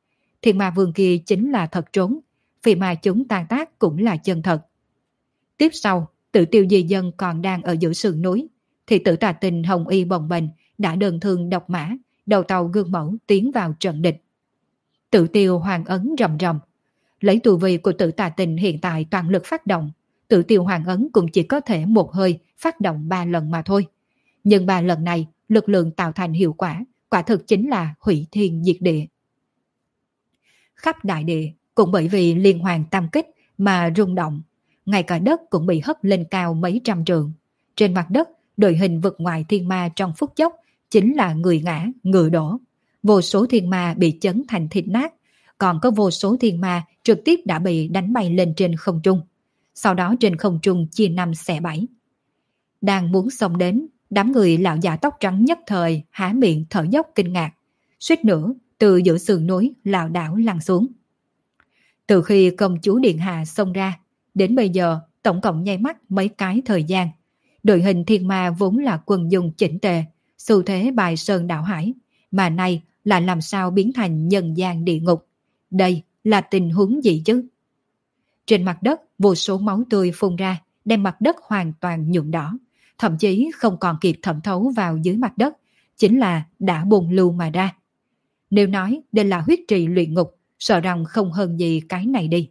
Thiên ma vương kia chính là thật trốn, vì mà chúng tan tác cũng là chân thật. Tiếp sau, Tử Tiêu Di Dân còn đang ở giữa sườn núi, thì Tử Tà Tình hồng y bồng bềnh đã đơn thương độc mã, đầu tàu gương mẫu tiến vào trận địch. Tử Tiêu Hoàng ấn rầm rầm, lấy tu vi của Tử Tà Tình hiện tại toàn lực phát động, Tử Tiêu Hoàng ấn cũng chỉ có thể một hơi phát động ba lần mà thôi. Nhưng ba lần này, lực lượng tạo thành hiệu quả, quả thực chính là hủy thiên diệt địa. Khắp đại địa cũng bởi vì liên hoàn tam kích mà rung động, ngay cả đất cũng bị hất lên cao mấy trăm trượng. Trên mặt đất, đội hình vực ngoài thiên ma trong phút chốc chính là người ngã, người đổ. Vô số thiên ma bị chấn thành thịt nát, còn có vô số thiên ma trực tiếp đã bị đánh bay lên trên không trung. Sau đó trên không trung chia năm xẻ bảy. Đang muốn xông đến, đám người lão già tóc trắng nhất thời há miệng thở dốc kinh ngạc, suýt nữa từ giữa sườn núi lảo đảo lăn xuống. Từ khi công chúa Điện Hạ xông ra, đến bây giờ tổng cộng nháy mắt mấy cái thời gian. Đội hình thiên ma vốn là quân dung chỉnh tề, xu thế bài sơn đảo hải, mà nay là làm sao biến thành nhân gian địa ngục. Đây là tình huống gì chứ? Trên mặt đất vô số máu tươi phun ra, đem mặt đất hoàn toàn nhuộm đỏ, thậm chí không còn kịp thẩm thấu vào dưới mặt đất, chính là đã bùng lưu mà ra. Nếu nói đây là huyết trì luyện ngục, sợ rằng không hơn gì cái này đi.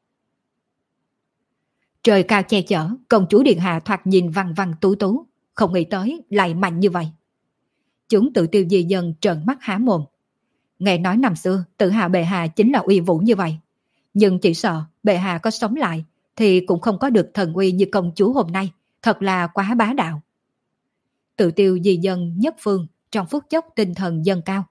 Trời cao che chở, công chúa Điện Hạ thoạt nhìn văn văn tú tú, không nghĩ tới lại mạnh như vậy. Chúng Tự Tiêu Di Dân trợn mắt há mồm. Nghe nói năm xưa Tự Hạ bệ hạ chính là uy vũ như vậy, nhưng chỉ sợ bệ hạ có sống lại thì cũng không có được thần uy như công chúa hôm nay, thật là quá bá đạo. Tự Tiêu Di Dân nhất phương trong phút chốc tinh thần dâng cao.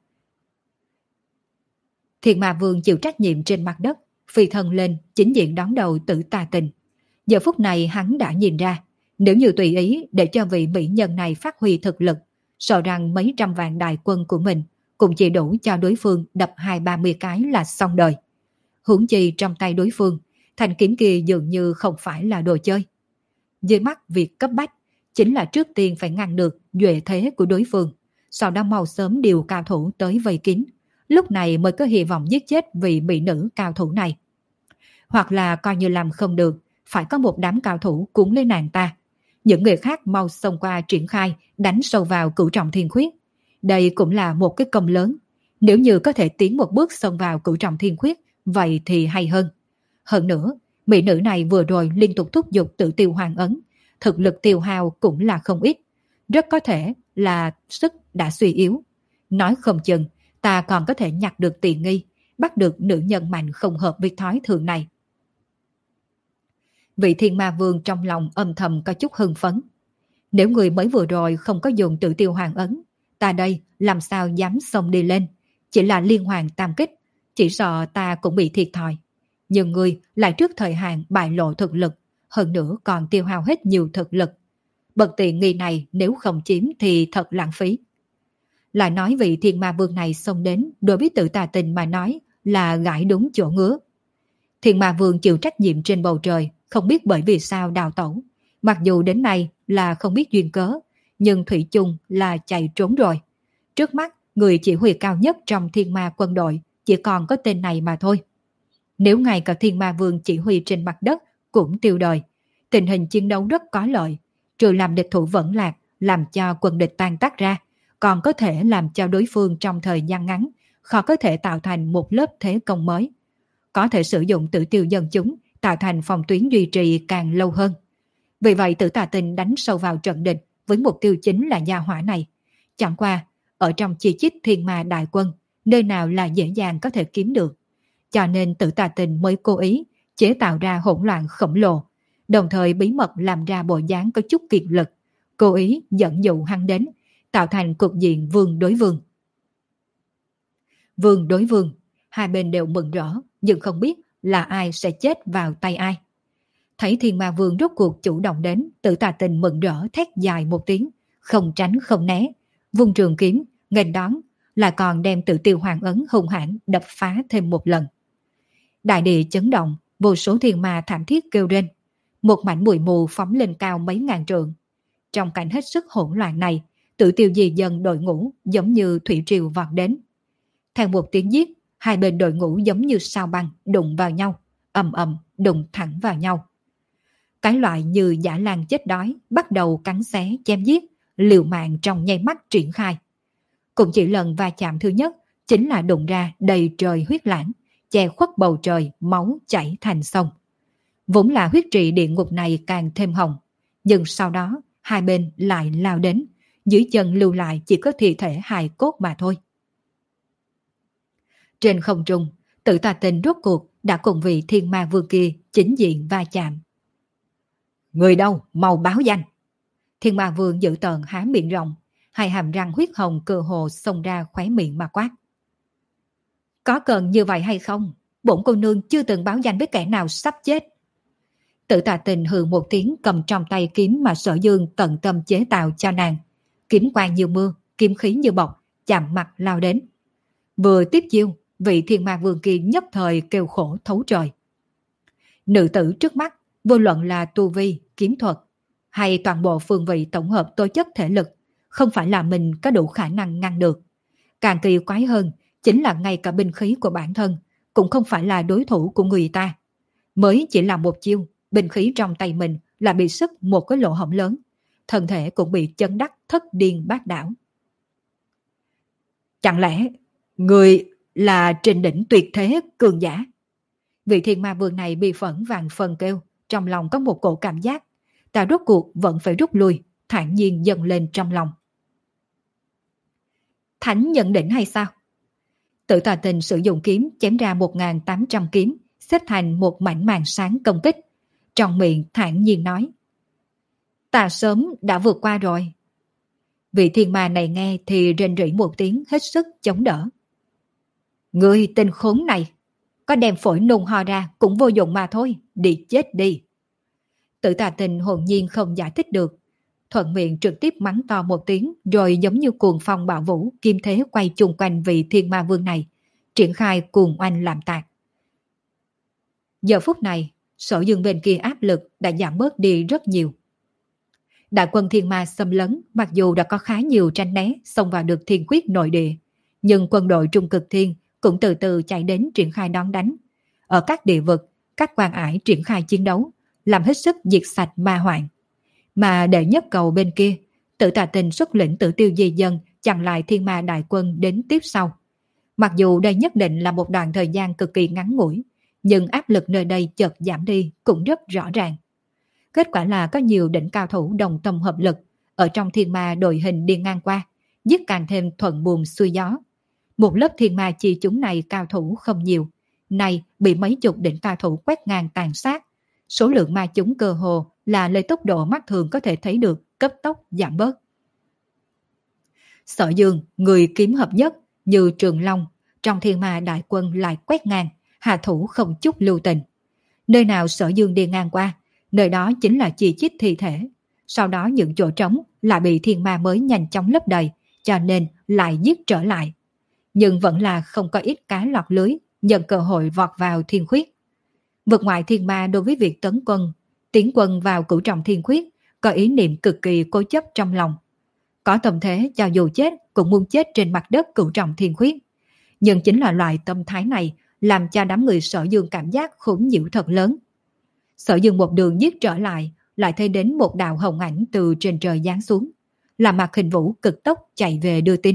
Thiên Ma Vương chịu trách nhiệm trên mặt đất, phi thân lên chính diện đón đầu Tử Tà Tình. Giờ phút này hắn đã nhìn ra, nếu như tùy ý để cho vị mỹ nhân này phát huy thực lực, sợ rằng mấy trăm vạn đại quân của mình cũng chỉ đủ cho đối phương đập hai ba mươi cái là xong đời. Huống chi trong tay đối phương, thanh kiếm kia dường như không phải là đồ chơi. Dưới mắt việc cấp bách chính là trước tiên phải ngăn được duệ thế của đối phương, sau đó mau sớm điều cao thủ tới vây kín, lúc này mới có hy vọng giết chết vị mỹ nữ cao thủ này. Hoặc là coi như làm không được, phải có một đám cao thủ cuốn lấy nàng ta. Những người khác mau xông qua triển khai, đánh sâu vào Cửu Trọng Thiên Khuyết. Đây cũng là một cái công lớn. Nếu như có thể tiến một bước xông vào Cửu Trọng Thiên Khuyết, vậy thì hay hơn. Hơn nữa, mỹ nữ này vừa rồi liên tục thúc giục Tự Tiêu Hoàng ấn, thực lực tiêu hao cũng là không ít. Rất có thể là sức đã suy yếu. Nói không chừng, ta còn có thể nhặt được tiện nghi, bắt được nữ nhân mạnh không hợp với thói thường này. Vị Thiên Ma Vương trong lòng âm thầm có chút hưng phấn. Nếu người mới vừa rồi không có dùng Tự Tiêu Hoàng ấn, ta đây làm sao dám xông đi lên, chỉ là liên hoàn tam kích, chỉ sợ ta cũng bị thiệt thòi. Nhưng người lại trước thời hạn bại lộ thực lực, hơn nữa còn tiêu hao hết nhiều thực lực. Bậc tiện nghi này nếu không chiếm thì thật lãng phí. Lại nói vị Thiên Ma Vương này xông đến, đối với Tử Tà Tình mà nói là gãi đúng chỗ ngứa. Thiên Ma Vương chịu trách nhiệm trên bầu trời, không biết bởi vì sao đào tẩu. Mặc dù đến nay là không biết duyên cớ, nhưng thủy chung là chạy trốn rồi. Trước mắt, người chỉ huy cao nhất trong Thiên Ma quân đội chỉ còn có tên này mà thôi. Nếu ngay cả Thiên Ma Vương chỉ huy trên mặt đất cũng tiêu đời, tình hình chiến đấu rất có lợi, trừ làm địch thủ vẫn lạc, làm cho quân địch tan tác ra, còn có thể làm cho đối phương trong thời gian ngắn khó có thể tạo thành một lớp thế công mới. Có thể sử dụng Tử Tiêu dân chúng tạo thành phòng tuyến duy trì càng lâu hơn. Vì vậy Tử Tà Tình đánh sâu vào trận địch với mục tiêu chính là gia hỏa này. Chẳng qua, ở trong chi chít thiên ma đại quân, nơi nào là dễ dàng có thể kiếm được. Cho nên Tử Tà Tình mới cố ý chế tạo ra hỗn loạn khổng lồ, đồng thời bí mật làm ra bộ dáng có chút kiệt lực, cố ý dẫn dụ hắn đến, tạo thành cục diện vương đối vương. Vương đối vương, hai bên đều mừng rỡ, nhưng không biết là ai sẽ chết vào tay ai. Thấy Thiên Ma Vương rốt cuộc chủ động đến, Tử Tà Tình mừng rỡ thét dài một tiếng, không tránh không né, vung trường kiếm, nghênh đón, là còn đem Tự Tiêu Hoàng ấn hung hãn đập phá thêm một lần. Đại địa chấn động, vô số thiên ma thảm thiết kêu lên, một mảnh bụi mù phóng lên cao mấy ngàn trượng. Trong cảnh hết sức hỗn loạn này, Tự Tiêu Di Dân đội ngũ giống như thủy triều vọt đến. Theo một tiếng giết, hai bên đội ngũ giống như sao băng đụng vào nhau, ầm ầm đụng thẳng vào nhau. Cái loại như dã lang chết đói bắt đầu cắn xé chém giết, liều mạng trong nháy mắt triển khai. Cũng chỉ lần va chạm thứ nhất chính là đụng ra đầy trời huyết lãng, che khuất bầu trời, máu chảy thành sông. Vốn là huyết trị địa ngục này càng thêm hồng, nhưng sau đó hai bên lại lao đến, dưới chân lưu lại chỉ có thi thể hài cốt mà thôi. Trên không trung, Tử Tà Tinh rốt cuộc đã cùng vị thiên ma vương kia chính diện va chạm. Người đâu, mau báo danh! Thiên ma vương dữ tợn há miệng rộng, hai hàm răng huyết hồng cơ hồ xông ra khóe miệng mà quát. Có cần như vậy hay không? Bổn cô nương chưa từng báo danh với kẻ nào sắp chết. Tử Tà Tinh hừ một tiếng, cầm trong tay kiếm mà Sở Dương tận tâm chế tạo cho nàng. Kiếm quang như mưa, kiếm khí như bọc, chạm mặt lao đến. Vừa tiếp chiêu, vị thiên ma vương kia nhất thời kêu khổ thấu trời. Nữ tử trước mắt, vô luận là tu vi, kiếm thuật, hay toàn bộ phương vị tổng hợp tố chất thể lực, không phải là mình có đủ khả năng ngăn được. Càng kỳ quái hơn, chính là ngay cả binh khí của bản thân, cũng không phải là đối thủ của người ta. Mới chỉ là một chiêu, binh khí trong tay mình là bị sức một cái lỗ hổng lớn, thân thể cũng bị chấn đắc thất điên bát đảo. Chẳng lẽ người là trên đỉnh tuyệt thế cường giả? Vị thiên ma vương này bị phẫn vàng phần kêu, trong lòng có một cổ cảm giác, ta rốt cuộc vẫn phải rút lui, thản nhiên dâng lên trong lòng. Thánh nhận đỉnh hay sao? Tử Tà Tinh sử dụng kiếm chém ra một nghìn tám trăm kiếm, xếp thành một mảnh màn sáng công kích. Trong miệng thản nhiên nói. Ta sớm đã vượt qua rồi. Vị thiên ma này nghe thì rên rỉ một tiếng, hết sức chống đỡ. Ngươi tên khốn này, có đem phổi nôn ho ra cũng vô dụng mà thôi, đi chết đi. Tử Tà Tinh hồn nhiên không giải thích được, thuận miệng trực tiếp mắng to một tiếng, rồi giống như cuồng phong bạo vũ, kim thế quay chung quanh vị thiên ma vương này, triển khai cuồng oanh làm tạc. Giờ phút này, Sở Dương bên kia áp lực đã giảm bớt đi rất nhiều. Đại quân thiên ma xâm lấn, mặc dù đã có khá nhiều tranh né xông vào được thiên quyết nội địa, nhưng quân đội trung cực thiên cũng từ từ chạy đến triển khai đón đánh. Ở các địa vực, các quan ải triển khai chiến đấu, làm hết sức diệt sạch ma hoạn. Mà đệ nhất cầu bên kia, Tử Tà Tinh xuất lĩnh Tử Tiêu Di Dân chặn lại thiên ma đại quân đến tiếp sau. Mặc dù đây nhất định là một đoạn thời gian cực kỳ ngắn ngủi, nhưng áp lực nơi đây chợt giảm đi cũng rất rõ ràng. Kết quả là có nhiều đỉnh cao thủ đồng tâm hợp lực ở trong thiên ma đội hình đi ngang qua, giết càng thêm thuận buồm xuôi gió. Một lớp thiên ma chi chúng này cao thủ không nhiều, nay bị mấy chục đỉnh cao thủ quét ngang tàn sát. Số lượng ma chúng cơ hồ là lấy tốc độ mắt thường có thể thấy được cấp tốc giảm bớt. Sở Dương, người kiếm hợp nhất như Trường Long, trong thiên ma đại quân lại quét ngang, hạ thủ không chút lưu tình. Nơi nào Sở Dương đi ngang qua, nơi đó chính là chi chít thi thể. Sau đó những chỗ trống lại bị thiên ma mới nhanh chóng lấp đầy, cho nên lại giết trở lại. Nhưng vẫn là không có ít cá lọt lưới, nhận cơ hội vọt vào thiên khuyết. Vượt ngoại thiên ma đối với việc tấn quân, tiến quân vào cửu trọng thiên khuyết, có ý niệm cực kỳ cố chấp trong lòng. Có tâm thế cho dù chết cũng muốn chết trên mặt đất cửu trọng thiên khuyết. Nhưng chính là loại tâm thái này làm cho đám người Sở Dương cảm giác khốn nhiễu thật lớn. Sở Dương một đường giết trở lại, lại thấy đến một đạo hồng ảnh từ trên trời giáng xuống, là Mạc Hình Vũ cực tốc chạy về đưa tin.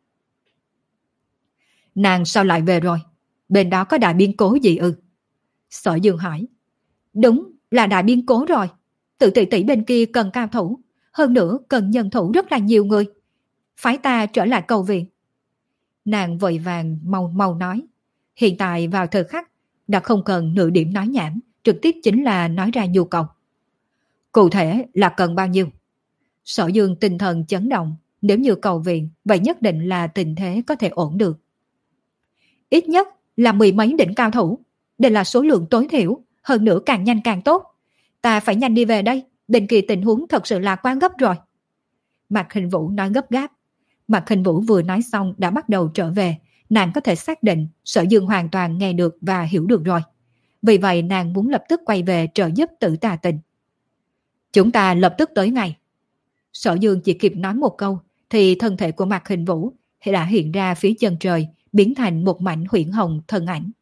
Nàng sao lại về rồi? Bên đó có đại biến cố gì ư? Sở Dương hỏi. Đúng là đại biến cố rồi. Tự tỷ tỷ bên kia cần cao thủ, hơn nữa cần nhân thủ rất là nhiều người. Phái ta trở lại cầu viện. Nàng vội vàng mau mau nói. Hiện tại vào thời khắc đã không cần nửa điểm nói nhảm, trực tiếp chính là nói ra nhu cầu. Cụ thể là cần bao nhiêu? Sở Dương tinh thần chấn động, nếu như cầu viện vậy nhất định là tình thế có thể ổn được. Ít nhất là mười mấy đỉnh cao thủ, đây là số lượng tối thiểu, hơn nữa càng nhanh càng tốt. Ta phải nhanh đi về đây, bên kia tình huống thật sự là quá gấp rồi. Mạc Hình Vũ nói gấp gáp. Mạc Hình Vũ vừa nói xong đã bắt đầu trở về, nàng có thể xác định Sở Dương hoàn toàn nghe được và hiểu được rồi. Vì vậy nàng muốn lập tức quay về trợ giúp Tử Tà Tinh. Chúng ta lập tức tới ngay. Sở Dương chỉ kịp nói một câu thì thân thể của Mạc Hình Vũ đã hiện ra phía chân trời, biến thành một mảnh huyễn hồng thân ảnh.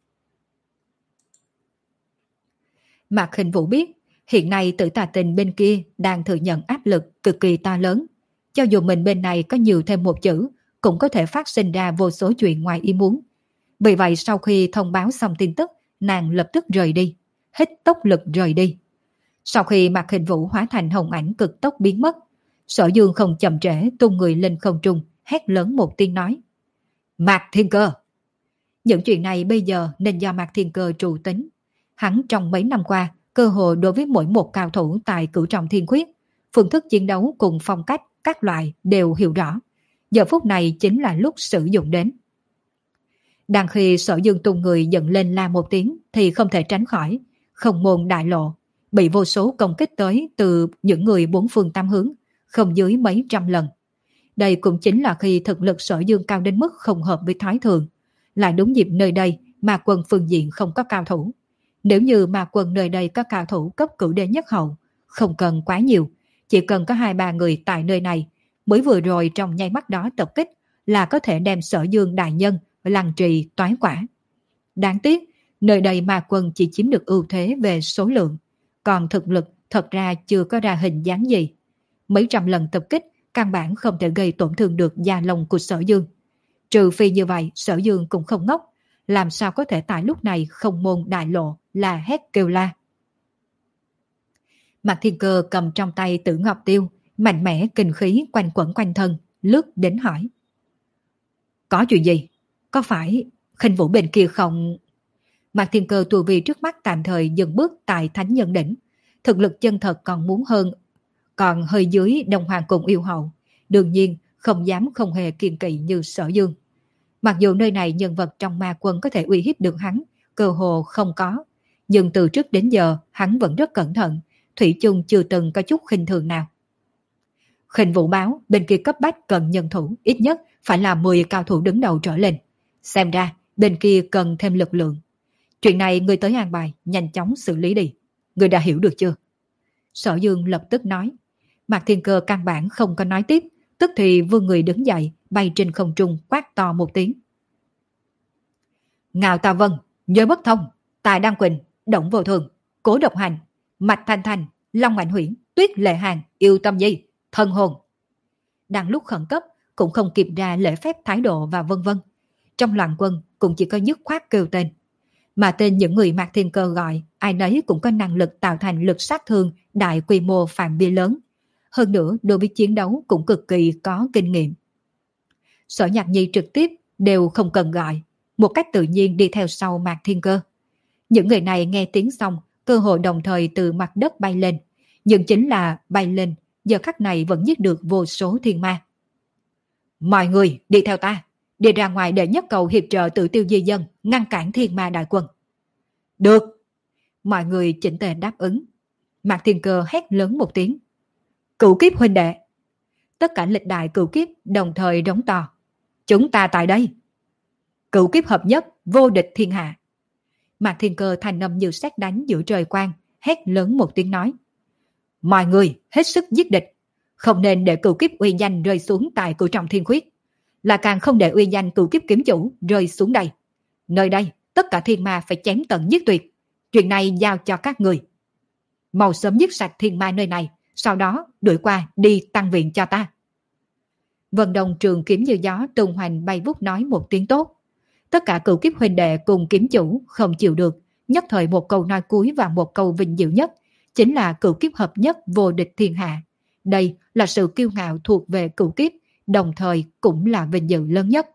Mạc Khinh Vũ biết, hiện nay Tử Tà Tinh bên kia đang thừa nhận áp lực cực kỳ to lớn. Cho dù mình bên này có nhiều thêm một chữ, cũng có thể phát sinh ra vô số chuyện ngoài ý muốn. Vì vậy sau khi thông báo xong tin tức, nàng lập tức rời đi, hít tốc lực rời đi. Sau khi Mạc Khinh Vũ hóa thành hồng ảnh cực tốc biến mất, Sở Dương không chậm trễ tung người lên không trung, hét lớn một tiếng nói: Mạc Thiên Cơ! Những chuyện này bây giờ nên do Mạc Thiên Cơ trụ tính. Hắn trong mấy năm qua, cơ hội đối với mỗi một cao thủ tại Cửu Trọng Thiên Khuyết, phương thức chiến đấu cùng phong cách các loại đều hiểu rõ. Giờ phút này chính là lúc sử dụng đến. Đang khi Sở Dương tung người dựng lên la một tiếng thì không thể tránh khỏi không môn đại lộ, bị vô số công kích tới từ những người bốn phương tám hướng, không dưới mấy trăm lần. Đây cũng chính là khi thực lực Sở Dương cao đến mức không hợp với thói thường. Lại đúng dịp nơi đây mà quân phương diện không có cao thủ. Nếu như mà quân nơi đây có cao thủ cấp cửu đế nhất hậu, không cần quá nhiều, chỉ cần có hai ba người tại nơi này, mới vừa rồi trong nháy mắt đó tập kích là có thể đem Sở Dương đại nhân lăng trì toái quả. Đáng tiếc, nơi đây mà quân chỉ chiếm được ưu thế về số lượng, còn thực lực thật ra chưa có ra hình dáng gì. Mấy trăm lần tập kích, căn bản không thể gây tổn thương được da lông của Sở Dương. Trừ phi như vậy, Sở Dương cũng không ngốc, làm sao có thể tại lúc này không môn đại lộ là hét kêu la. Mạc Thiên Cơ cầm trong tay Tử Ngọc Tiêu, mạnh mẽ kinh khí quanh quẩn quanh thân, lướt đến hỏi: Có chuyện gì? Có phải Khinh Vũ bên kia không? Mạc Thiên Cơ tu vi trước mắt tạm thời dừng bước tại Thánh Nhân Đỉnh, thực lực chân thật còn muốn hơn, còn hơi dưới Đông Hoàng cùng yêu hậu, đương nhiên không dám không hề kiêng kỵ như Sở Dương. Mặc dù nơi này nhân vật trong ma quân có thể uy hiếp được hắn, cơ hồ không có, nhưng từ trước đến giờ hắn vẫn rất cẩn thận, thủy chung chưa từng có chút khinh thường nào. Khinh Vũ báo bên kia cấp bách cần nhân thủ, ít nhất phải là mười cao thủ đứng đầu trở lên. Xem ra bên kia cần thêm lực lượng. Chuyện này người tới an bài, nhanh chóng xử lý đi. Người đã hiểu được chưa? Sở Dương lập tức nói. Mạc Thiên Cơ căn bản không có nói tiếp, tức thì vươn người đứng dậy, bay trên không trung quát to một tiếng. Ngạo Tà Vân, Nhớ Bất Thông, Tài Đăng Quỳnh, Động Vô Thường, Cố Độc Hành, Mạch Thanh Thanh, Long Mạnh Huyễn, Tuyết Lệ Hàng, Yêu Tâm Di, Thân Hồn. Đang lúc khẩn cấp, cũng không kịp ra lễ phép thái độ và vân vân. Trong loạn quân cũng chỉ có dứt khoát kêu tên. Mà tên những người Mạc Thiên Cơ gọi, ai nấy cũng có năng lực tạo thành lực sát thương đại quy mô phạm vi lớn. Hơn nữa đối với chiến đấu cũng cực kỳ có kinh nghiệm. Sở Nhạc Nhi trực tiếp đều không cần gọi, một cách tự nhiên đi theo sau Mạc Thiên Cơ. Những người này nghe tiếng xong, cơ hội đồng thời từ mặt đất bay lên. Nhưng chính là bay lên, giờ khắc này vẫn giết được vô số thiên ma. Mọi người đi theo ta, đi ra ngoài để nhất cầu hiệp trợ Tự Tiêu di dân, ngăn cản thiên ma đại quân. Được! Mọi người chỉnh tề đáp ứng. Mạc Thiên Cơ hét lớn một tiếng. Cửu kiếp huynh đệ! Tất cả lịch đại cửu kiếp đồng thời rống to. Chúng ta tại đây! Cửu kiếp hợp nhất, vô địch thiên hạ! Mạc Thiên Cơ thành âm như sét đánh giữa trời quang, hét lớn một tiếng nói. Mọi người hết sức giết địch, không nên để cửu kiếp uy danh rơi xuống tại Cửu Trọng Thiên Khuyết, là càng không để uy danh cửu kiếp kiếm chủ rơi xuống đây. Nơi đây tất cả thiên ma phải chém tận giết tuyệt, chuyện này giao cho các người. Mau sớm giết sạch thiên ma nơi này, sau đó đuổi qua đi tăng viện cho ta. Vân Đồng trường kiếm như gió tung hoành bay vút nói một tiếng tốt. Tất cả cửu kiếp huynh đệ cùng kiếm chủ không chịu được, nhất thời một câu nói cuối và một câu vinh diệu nhất, chính là cửu kiếp hợp nhất vô địch thiên hạ. Đây là sự kiêu ngạo thuộc về cửu kiếp, đồng thời cũng là vinh dự lớn nhất.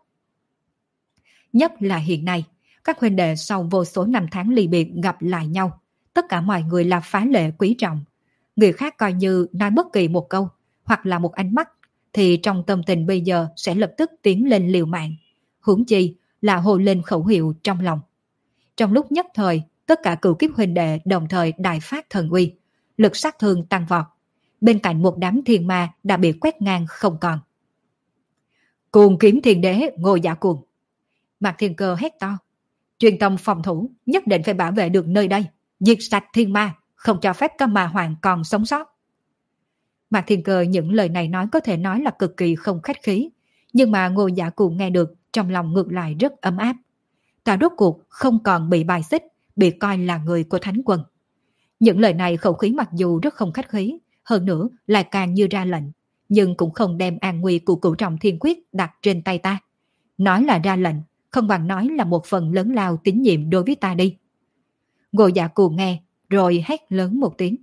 Nhất là hiện nay, các huynh đệ sau vô số năm tháng ly biệt gặp lại nhau, tất cả mọi người là phá lệ quý trọng. Người khác coi như nói bất kỳ một câu, hoặc là một ánh mắt, thì trong tâm tình bây giờ sẽ lập tức tiến lên liều mạng. Huống chi là hô lên khẩu hiệu trong lòng. Trong lúc nhất thời, tất cả cửu kiếp huynh đệ đồng thời đại phát thần uy, lực sát thương tăng vọt. Bên cạnh một đám thiên ma đã bị quét ngang không còn. Cuồng kiếm thiên đế Ngô Dạ Cuồng! Mạc Thiên Cơ hét to. Truyền tâm phòng thủ, nhất định phải bảo vệ được nơi đây, diệt sạch thiên ma, không cho phép có ma hoàng còn sống sót. Mạc Thiên Cơ những lời này nói có thể nói là cực kỳ không khách khí, nhưng mà Ngô Dạ Cuồng nghe được trong lòng ngược lại rất ấm áp. Ta rốt cuộc không còn bị bài xích, bị coi là người của thánh quân. Những lời này khẩu khí mặc dù rất không khách khí, hơn nữa lại càng như ra lệnh, nhưng cũng không đem an nguy của cửu trọng thiên quyết đặt trên tay ta. Nói là ra lệnh, không bằng nói là một phần lớn lao tín nhiệm đối với ta đi. Ngô Dạ Cù nghe, rồi hét lớn một tiếng.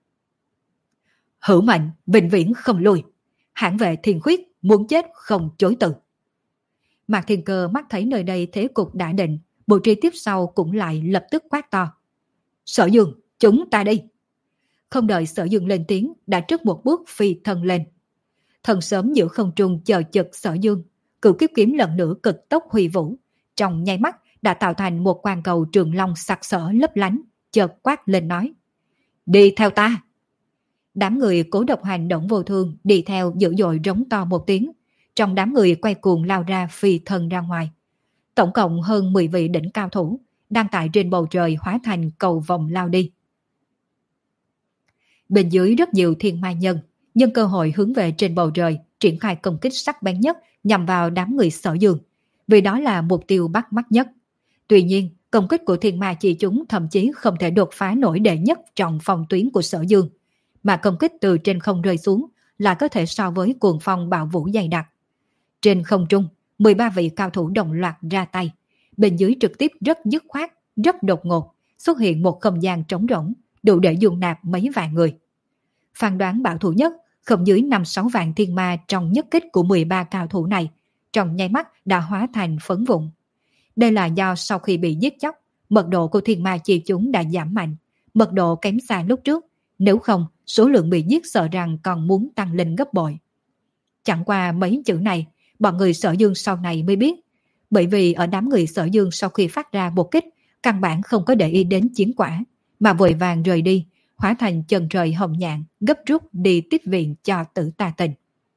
Hữu mệnh, vĩnh viễn không lùi. Hãn vệ thiên khuyết, muốn chết không chối từ. Mạc Thiên Cơ mắt thấy nơi đây thế cục đã định, bộ trí tiếp sau cũng lại lập tức quát to. Sở Dương, chúng ta đi. Không đợi Sở Dương lên tiếng, đã trước một bước phi thân lên. Thần sớm giữa không trung chờ chực Sở Dương, cửu kiếp kiếm lần nữa cực tốc huy vũ, trong nháy mắt đã tạo thành một quang cầu trường long sặc sỡ lấp lánh, chợt quát lên nói. Đi theo ta. Đám người Cố Độc Hành Đổng Vô Thương đi theo dữ dội rống to một tiếng, trong đám người quay cuồng lao ra phi thân ra ngoài. Tổng cộng hơn mười vị đỉnh cao thủ, đang tại trên bầu trời hóa thành cầu vòng lao đi. Bên dưới rất nhiều thiên ma nhân, nhân cơ hội hướng về trên bầu trời, triển khai công kích sắc bén nhất nhằm vào đám người Sở Dương, vì đó là mục tiêu bắt mắt nhất. Tuy nhiên, công kích của thiên ma chi chúng thậm chí không thể đột phá nổi đệ nhất trong phòng tuyến của Sở Dương, mà công kích từ trên không rơi xuống là có thể so với cuồng phong bạo vũ dày đặc. Trên không trung, mười ba vị cao thủ đồng loạt ra tay, bên dưới trực tiếp rất dứt khoát, rất đột ngột, xuất hiện một không gian trống rỗng, đủ để dung nạp mấy vạn người. Phán đoán bảo thủ nhất, không dưới năm sáu vạn thiên ma trong nhất kích của mười ba cao thủ này, trong nháy mắt đã hóa thành phấn vụn. Đây là do sau khi bị giết chóc, mật độ của thiên ma chi chúng đã giảm mạnh, mật độ kém xa lúc trước, nếu không số lượng bị giết sợ rằng còn muốn tăng lên gấp bội. Chẳng qua mấy chữ này, bọn người Sở Dương sau này mới biết, bởi vì ở đám người Sở Dương sau khi phát ra một kích, căn bản không có để ý đến chiến quả, mà vội vàng rời đi, hóa thành chân trời hồng nhạn, gấp rút đi tiếp viện cho Tử Tà Tình.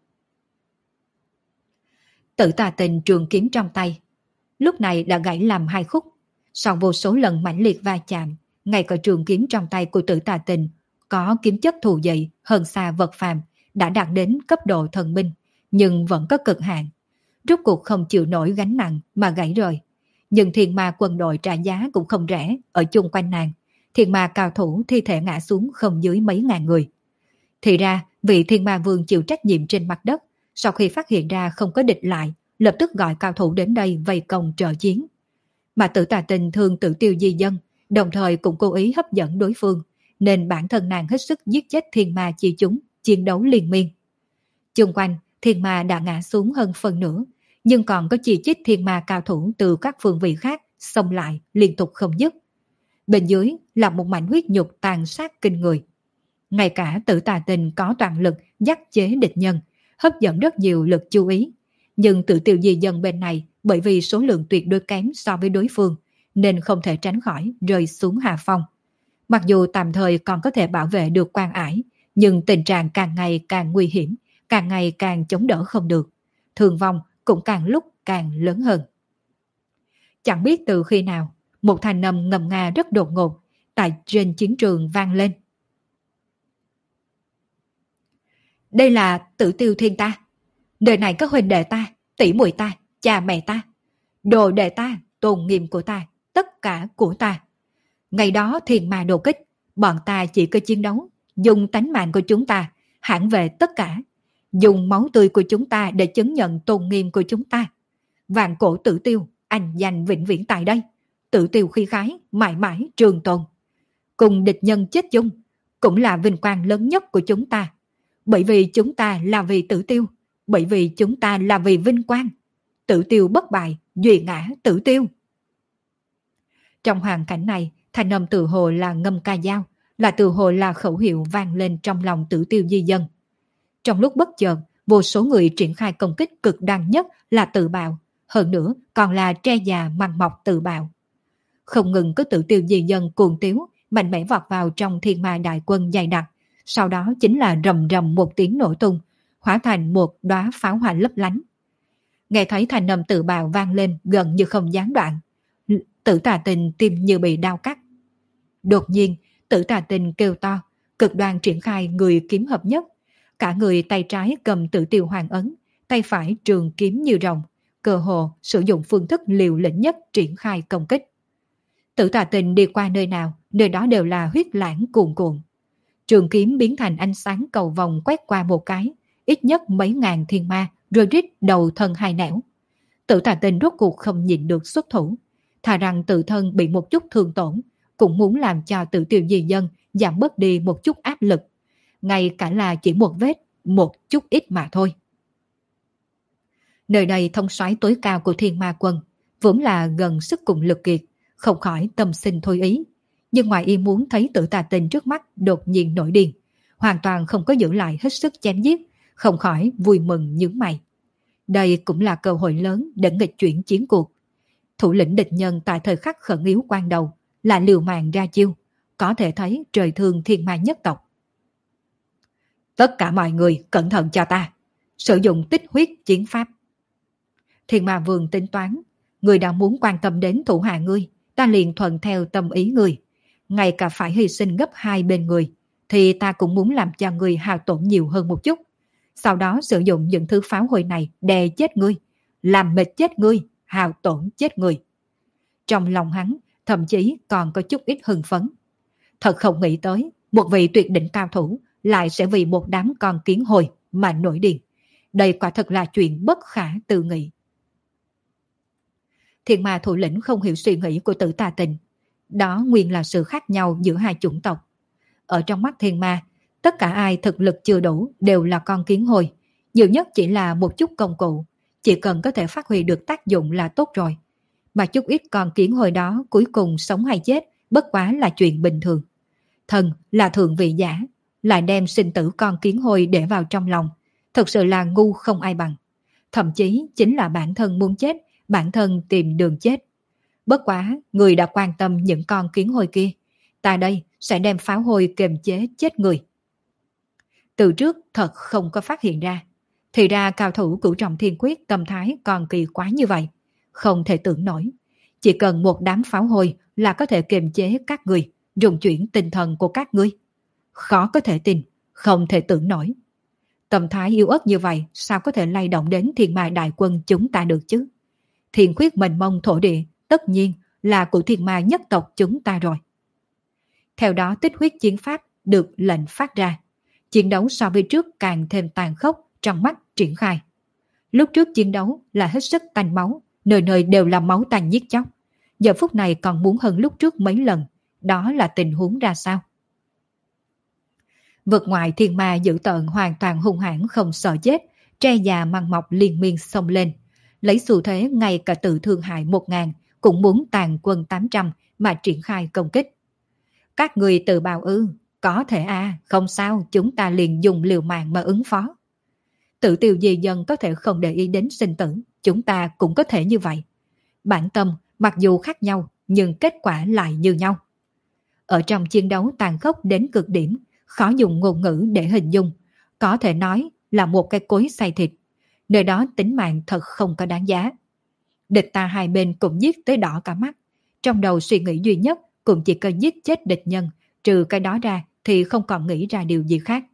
Tử Tà Tình trường kiếm trong tay, lúc này đã gãy làm hai khúc. Sau vô số lần mãnh liệt va chạm, ngay cả trường kiếm trong tay của Tử Tà Tình có kiếm chất thù dậy hơn xa vật phàm, đã đạt đến cấp độ thần binh, nhưng vẫn có cực hạn. Rốt cuộc không chịu nổi gánh nặng mà gãy rời. Nhưng thiên ma quân đội trả giá cũng không rẻ ở chung quanh nàng. Thiên ma cao thủ thi thể ngã xuống không dưới mấy ngàn người. Thì ra, vị thiên ma vương chịu trách nhiệm trên mặt đất, sau khi phát hiện ra không có địch lại, lập tức gọi cao thủ đến đây vây công trợ chiến. Mà Tử Tà Tình thương tự tiêu di dân, đồng thời cũng cố ý hấp dẫn đối phương, nên bản thân nàng hết sức giết chết thiên ma chi chúng, chiến đấu liên miên. Chung quanh, thiên ma đã ngã xuống hơn phần nửa, nhưng còn có chi chít thiên ma cao thủ từ các phương vị khác xông lại liên tục không dứt. Bên dưới là một mảnh huyết nhục tàn sát kinh người. Ngay cả Tử Tà Tình có toàn lực dắt chế địch nhân, hấp dẫn rất nhiều lực chú ý. Nhưng tự tiêu di dân bên này bởi vì số lượng tuyệt đối kém so với đối phương, nên không thể tránh khỏi rơi xuống hạ phong. Mặc dù tạm thời còn có thể bảo vệ được quan ải, nhưng tình trạng càng ngày càng nguy hiểm, càng ngày càng chống đỡ không được. Thương vong cũng càng lúc càng lớn hơn. Chẳng biết từ khi nào, một thanh âm ngầm nga rất đột ngột tại trên chiến trường vang lên. Đây là Tử Tiêu Thiên ta. Đời này có huynh đệ ta, tỷ muội ta, cha mẹ ta, đồ đệ ta, tôn nghiêm của ta, tất cả của ta. Ngày đó thiên ma đột kích, bọn ta chỉ có chiến đấu, dùng tánh mạng của chúng ta, hãn vệ tất cả, dùng máu tươi của chúng ta để chứng nhận tôn nghiêm của chúng ta. Vạn cổ Tử Tiêu, anh danh vĩnh viễn tại đây. Tử Tiêu khí khái, mãi mãi trường tồn. Cùng địch nhân chết chung, cũng là vinh quang lớn nhất của chúng ta. Bởi vì chúng ta là vì Tử Tiêu, bởi vì chúng ta là vì vinh quang. Tử Tiêu bất bại, duy ngã Tử Tiêu. Trong hoàn cảnh này, thanh âm tự hồ là ngâm ca dao, là tự hồ là khẩu hiệu vang lên trong lòng Tử Tiêu di dân. Trong lúc bất chợt, vô số người triển khai công kích cực đoan nhất là tự bạo, hơn nữa còn là tre già măng mọc tự bạo. Không ngừng có Tử Tiêu di dân cuồng tiếu, mạnh mẽ vọt vào trong thiên ma đại quân dày đặc, sau đó chính là rầm rầm một tiếng nổ tung, hóa thành một đóa pháo hoa lấp lánh. Nghe thấy thanh âm tự bạo vang lên gần như không gián đoạn, Tử Tà Tình tim như bị đau cắt. Đột nhiên, Tử Tà Tình kêu to, cực đoan triển khai người kiếm hợp nhất. Cả người tay trái cầm Tử Tiêu Hoàng ấn, tay phải trường kiếm như rồng, cơ hồ sử dụng phương thức liều lĩnh nhất triển khai công kích. Tử Tà Tình đi qua nơi nào, nơi đó đều là huyết lãng cuồn cuộn. Trường kiếm biến thành ánh sáng cầu vòng quét qua một cái, ít nhất mấy ngàn thiên ma rồi rít đầu thân hai nẻo. Tử Tà Tình rốt cuộc không nhịn được xuất thủ, thà rằng tự thân bị một chút thương tổn, cũng muốn làm cho Tử Tiêu Di Dân giảm bớt đi một chút áp lực, ngay cả là chỉ một vết, một chút ít mà thôi. Nơi đây thông soái tối cao của Thiên Ma Quân, vốn là gần sức cùng lực kiệt, không khỏi tâm sinh thôi ý. Nhưng ngoài ý muốn thấy Tử Tà Tình trước mắt đột nhiên nổi điên, hoàn toàn không có giữ lại hết sức chém giết, không khỏi vui mừng nhướng mày. Đây cũng là cơ hội lớn để nghịch chuyển chiến cuộc. Thủ lĩnh địch nhân tại thời khắc khẩn yếu quan đầu là liều mạng ra chiêu, có thể thấy trời thương thiên ma nhất tộc. Tất cả mọi người cẩn thận cho ta, sử dụng tích huyết chiến pháp. Thiên Ma Vương tính toán, người đã muốn quan tâm đến thủ hạ ngươi, ta liền thuận theo tâm ý ngươi. Ngay cả phải hy sinh gấp hai bên người, thì ta cũng muốn làm cho ngươi hao tổn nhiều hơn một chút. Sau đó sử dụng những thứ pháo hồi này đè chết ngươi, làm mệt chết ngươi, hao tổn chết ngươi. Trong lòng hắn, thậm chí còn có chút ít hưng phấn. Thật không nghĩ tới, một vị tuyệt đỉnh cao thủ lại sẽ vì một đám con kiến hồi mà nổi điên. Đây quả thật là chuyện bất khả tư nghị. Thiên Ma thủ lĩnh không hiểu suy nghĩ của Tử Tà Tình. Đó nguyên là sự khác nhau giữa hai chủng tộc. Ở trong mắt thiên ma, tất cả ai thực lực chưa đủ đều là con kiến hồi. Nhiều nhất chỉ là một chút công cụ, chỉ cần có thể phát huy được tác dụng là tốt rồi. Mà chút ít con kiến hồi đó cuối cùng sống hay chết bất quá là chuyện bình thường. Thần là thượng vị giả, lại đem sinh tử con kiến hồi để vào trong lòng. Thật sự là ngu không ai bằng. Thậm chí chính là bản thân muốn chết, bản thân tìm đường chết. Bất quá, người đã quan tâm những con kiến hồi kia. Ta đây sẽ đem pháo hồi kiềm chế chết người. Từ trước thật không có phát hiện ra. Thì ra cao thủ cửu trọng thiên quyết tâm thái còn kỳ quái như vậy. Không thể tưởng nổi. Chỉ cần một đám pháo hồi là có thể kiềm chế các người, dùng chuyển tinh thần của các ngươi. Khó có thể tin, không thể tưởng nổi. Tâm thái yếu ớt như vậy sao có thể lay động đến thiên ma đại quân chúng ta được chứ? Thiên khuyết mênh mông thổ địa tất nhiên là của thiên ma nhất tộc chúng ta rồi. Theo đó tích huyết chiến pháp được lệnh phát ra. Chiến đấu so với trước càng thêm tàn khốc, trong mắt triển khai. Lúc trước chiến đấu là hết sức tanh máu, nơi nơi đều là máu tanh giết chóc. Giờ phút này còn muốn hơn lúc trước mấy lần. Đó là tình huống ra sao? Vực ngoại thiên ma dữ tợn hoàn toàn hung hãn không sợ chết, tre già măng mọc liên miên xông lên. Lấy xu thế ngay cả tự thương hại một ngàn cũng muốn tàn quân tám trăm mà triển khai công kích. Các người tự bào ư, có thể à, không sao, chúng ta liền dùng liều mạng mà ứng phó. Tự Tiêu Di Dân có thể không để ý đến sinh tử, chúng ta cũng có thể như vậy. Bản tâm mặc dù khác nhau nhưng kết quả lại như nhau. Ở trong chiến đấu tàn khốc đến cực điểm, khó dùng ngôn ngữ để hình dung, có thể nói là một cái cối xay thịt. Nơi đó tính mạng thật không có đáng giá. Địch ta hai bên cũng giết tới đỏ cả mắt. Trong đầu suy nghĩ duy nhất cũng chỉ cần giết chết địch nhân, trừ cái đó ra thì không còn nghĩ ra điều gì khác.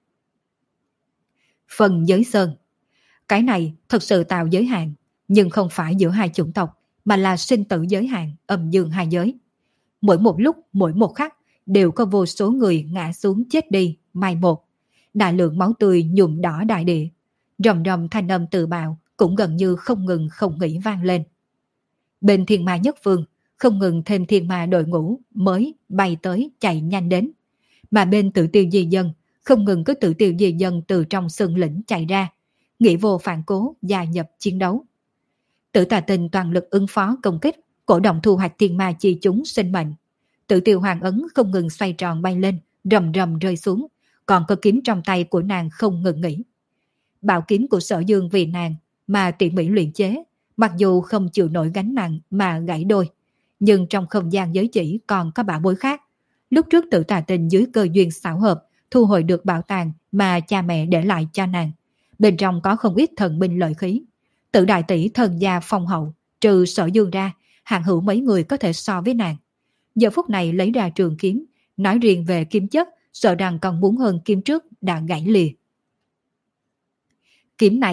Phần giới sơn. Cái này thật sự tạo giới hạn, nhưng không phải giữa hai chủng tộc, mà là sinh tử giới hạn, âm dương hai giới. Mỗi một lúc, mỗi một khắc, đều có vô số người ngã xuống chết đi, mai một. Đại lượng máu tươi nhuộm đỏ đại địa. Rầm rầm thanh âm tự bạo cũng gần như không ngừng không nghỉ vang lên. Bên thiên ma nhất vương, không ngừng thêm thiên ma đội ngũ mới bay tới chạy nhanh đến. Mà bên Tự Tiêu Di Dân, không ngừng có Tự Tiêu Di Dân từ trong sương lĩnh chạy ra, nghĩ vô phản cố gia nhập chiến đấu. Tử Tà Tình toàn lực ứng phó công kích, cổ động thu hoạch thiên ma chi chúng sinh mệnh. Tự Tiêu Hoàng ấn không ngừng xoay tròn bay lên, rầm rầm rơi xuống, còn có kiếm trong tay của nàng không ngừng nghỉ. Bảo kiếm của Sở Dương vì nàng mà tỉ mỉ luyện chế, mặc dù không chịu nổi gánh nặng mà gãy đôi, nhưng trong không gian giới chỉ còn có bảo bối khác. Lúc trước Tử Tà Tình dưới cơ duyên xảo hợp thu hồi được bảo tàng mà cha mẹ để lại cho nàng. Bên trong có không ít thần binh lợi khí. Tự đại tỷ thần gia phong hậu, trừ Sở Dương ra, hạng hữu mấy người có thể so với nàng. Giờ phút này lấy ra trường kiếm, nói riêng về kiếm chất, sợ rằng còn muốn hơn kiếm trước đã gãy lìa. Kiếm này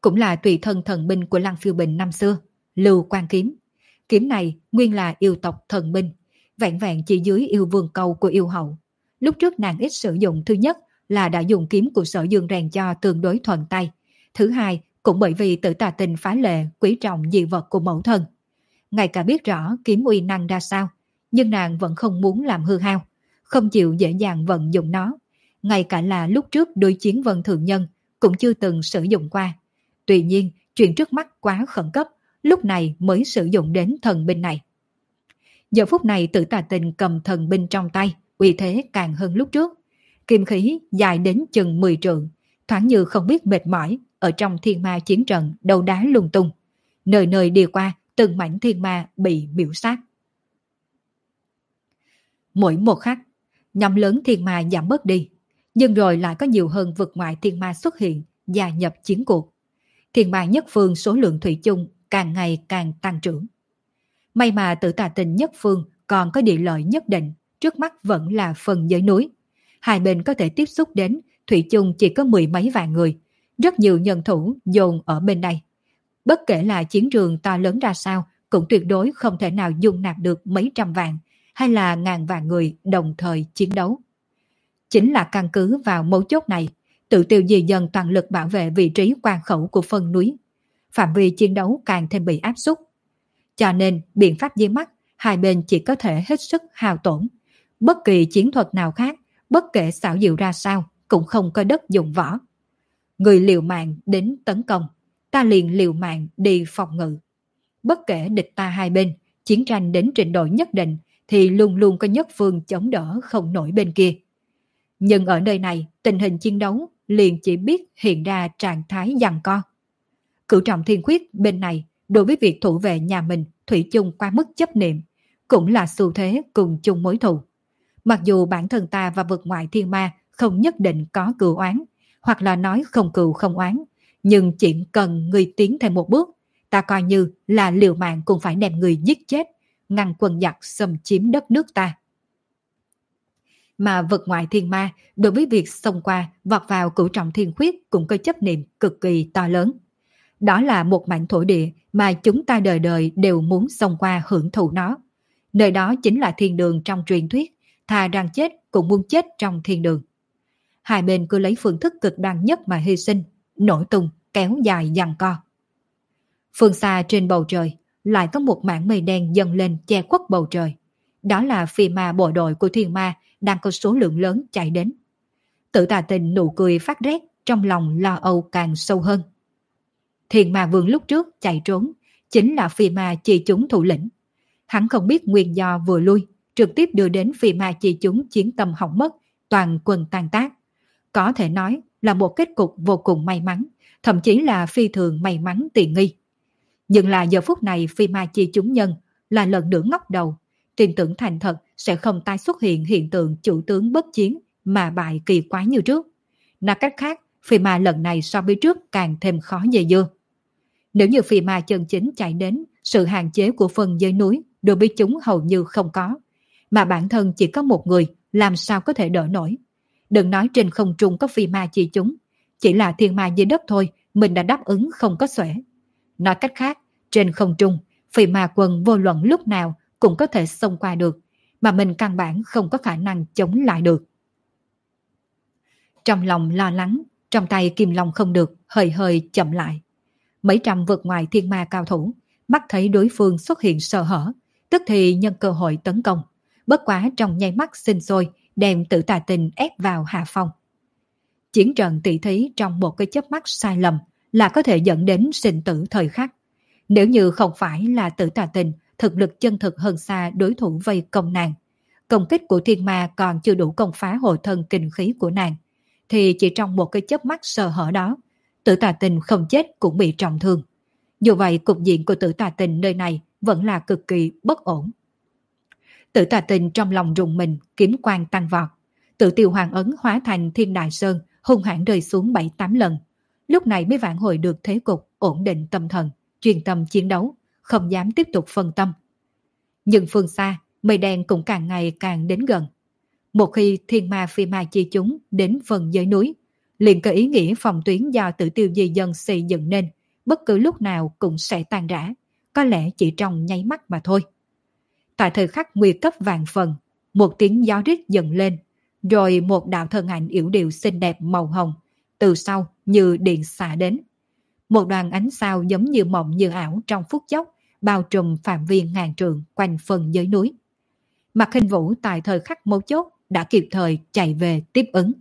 cũng là tùy thân thần binh của Lăng Phiêu Bình năm xưa, Lưu Quan Kiếm. Kiếm này nguyên là yêu tộc thần binh, vẹn vẹn chỉ dưới yêu vương cầu của yêu hậu. Lúc trước nàng ít sử dụng, thứ nhất là đã dùng kiếm của Sở Dương rèn cho tương đối thuận tay. Thứ hai, cũng bởi vì Tử Tà Tình phá lệ quý trọng dị vật của mẫu thân. Ngay cả biết rõ kiếm uy năng ra sao, nhưng nàng vẫn không muốn làm hư hao, không chịu dễ dàng vận dụng nó. Ngay cả là lúc trước đối chiến Vân Thượng Nhân cũng chưa từng sử dụng qua. Tuy nhiên, chuyện trước mắt quá khẩn cấp, lúc này mới sử dụng đến thần binh này. Giờ phút này Tử Tà Tình cầm thần binh trong tay, uy thế càng hơn lúc trước. Kim khí dài đến chừng mười trượng, thoáng như không biết mệt mỏi, ở trong thiên ma chiến trận đầu đá lung tung. Nơi nơi đi qua, từng mảnh thiên ma bị miểu sát. Mỗi một khắc, nhóm lớn thiên ma giảm bớt đi, nhưng rồi lại có nhiều hơn vực ngoại thiên ma xuất hiện, gia nhập chiến cuộc. Thiên ma nhất phương số lượng thủy chung càng ngày càng tăng trưởng. May mà Tử Tà Tình nhất phương còn có địa lợi nhất định, trước mắt vẫn là phần dưới núi. Hai bên có thể tiếp xúc đến, thủy chung chỉ có mười mấy vạn người, rất nhiều nhân thủ dồn ở bên đây. Bất kể là chiến trường to lớn ra sao, cũng tuyệt đối không thể nào dung nạp được mấy trăm vạn hay là ngàn vạn người đồng thời chiến đấu. Chính là căn cứ vào mấu chốt này, Tự Tiêu di dần toàn lực bảo vệ vị trí quan khẩu của phân núi. Phạm vi chiến đấu càng thêm bị áp suất. Cho nên, biện pháp dưới mắt, hai bên chỉ có thể hết sức hao tổn. Bất kỳ chiến thuật nào khác, bất kể xảo diệu ra sao, cũng không có đất dụng võ. Người liều mạng đến tấn công, ta liền liều mạng đi phòng ngự. Bất kể địch ta hai bên, chiến tranh đến trình độ nhất định thì luôn luôn có nhất phương chống đỡ không nổi bên kia. Nhưng ở nơi này, tình hình chiến đấu liền chỉ biết hiện ra trạng thái giằng co. Cửu Trọng Thiên Khuyết bên này, đối với việc thủ vệ nhà mình thủy chung qua mức chấp niệm, cũng là xu thế cùng chung mối thù. Mặc dù bản thân ta và vực ngoại thiên ma không nhất định có cừu oán, hoặc là nói không cừu không oán, nhưng chỉ cần người tiến thêm một bước, ta coi như là liều mạng cũng phải đem người giết chết, ngăn quân giặc xâm chiếm đất nước ta. Mà vực ngoại thiên ma đối với việc xông qua vọt vào Cửu Trọng Thiên Khuyết cũng có chấp niệm cực kỳ to lớn. Đó là một mảnh thổ địa mà chúng ta đời đời đều muốn xông qua hưởng thụ nó. Nơi đó chính là thiên đường trong truyền thuyết, thà rằng chết cũng muốn chết trong thiên đường. Hai bên cứ lấy phương thức cực đoan nhất mà hy sinh, nổi tung, kéo dài giằng co. Phương xa trên bầu trời, lại có một mảng mây đen dâng lên che khuất bầu trời. Đó là phi ma bộ đội của thiên ma đang có số lượng lớn chạy đến. Tử Tà Tình nụ cười phát rét, trong lòng lo âu càng sâu hơn. Thiên ma vương lúc trước chạy trốn, chính là phi ma chi chúng thủ lĩnh. Hắn không biết nguyên do vừa lui, trực tiếp đưa đến phi ma chi chúng chiến tâm hỏng mất, toàn quân tan tác. Có thể nói là một kết cục vô cùng may mắn, thậm chí là phi thường may mắn tiện nghi. Nhưng là giờ phút này phi ma chi chúng nhân là lần nữa ngóc đầu, tin tưởng thành thật sẽ không tái xuất hiện hiện tượng chủ tướng bất chiến mà bại kỳ quái như trước. Nói cách khác, phi ma lần này so với trước càng thêm khó dè dưa. Nếu như phi ma chân chính chạy đến, sự hạn chế của phần dưới núi đối với chúng hầu như không có, mà bản thân chỉ có một người, làm sao có thể đỡ nổi. Đừng nói trên không trung có phi ma chi chúng, chỉ là thiên ma dưới đất thôi, mình đã đáp ứng không có xuể. Nói cách khác, trên không trung, phi ma quân vô luận lúc nào cũng có thể xông qua được, mà mình căn bản không có khả năng chống lại được. Trong lòng lo lắng, trong tay kim long không được, hơi hơi chậm lại. Mấy trăm vượt ngoài thiên ma cao thủ, mắt thấy đối phương xuất hiện sơ hở, tức thì nhân cơ hội tấn công. Bất quá trong nháy mắt sinh sôi, đem Tử Tà Tình ép vào hạ phong. Chiến trận tỷ thí trong một cái chớp mắt sai lầm là có thể dẫn đến sinh tử thời khắc. Nếu như không phải là Tử Tà Tình thực lực chân thực hơn xa đối thủ vây công nàng, công kích của thiên ma còn chưa đủ công phá hộ thân kinh khí của nàng, thì chỉ trong một cái chớp mắt sơ hở đó, Tử Tà Tình không chết cũng bị trọng thương. Dù vậy, cục diện của Tử Tà Tình nơi này vẫn là cực kỳ bất ổn. Tử Tà Tình trong lòng rùng mình, kiếm quang tăng vọt. Tự Tiêu Hoàng ấn hóa thành Thiên Đại Sơn, hung hãn rơi xuống bảy tám lần. Lúc này mới vãn hồi được thế cục, ổn định tâm thần, chuyên tâm chiến đấu, không dám tiếp tục phân tâm. Nhưng phương xa, mây đen cũng càng ngày càng đến gần. Một khi thiên ma phi ma chi chúng đến phần dưới núi, liền có ý nghĩa phòng tuyến do Tử Tiêu Di Dân xây dựng nên, bất cứ lúc nào cũng sẽ tan rã, có lẽ chỉ trong nháy mắt mà thôi. Tại thời khắc nguy cấp vạn phần, một tiếng gió rít dần lên, rồi một đạo thân ảnh yểu điệu xinh đẹp màu hồng, từ sau như điện xạ đến. Một đoàn ánh sao giống như mộng như ảo trong phút chốc, bao trùm phạm vi ngàn trượng quanh phần dưới núi. Mạc Khinh Vũ tại thời khắc mấu chốt đã kịp thời chạy về tiếp ứng.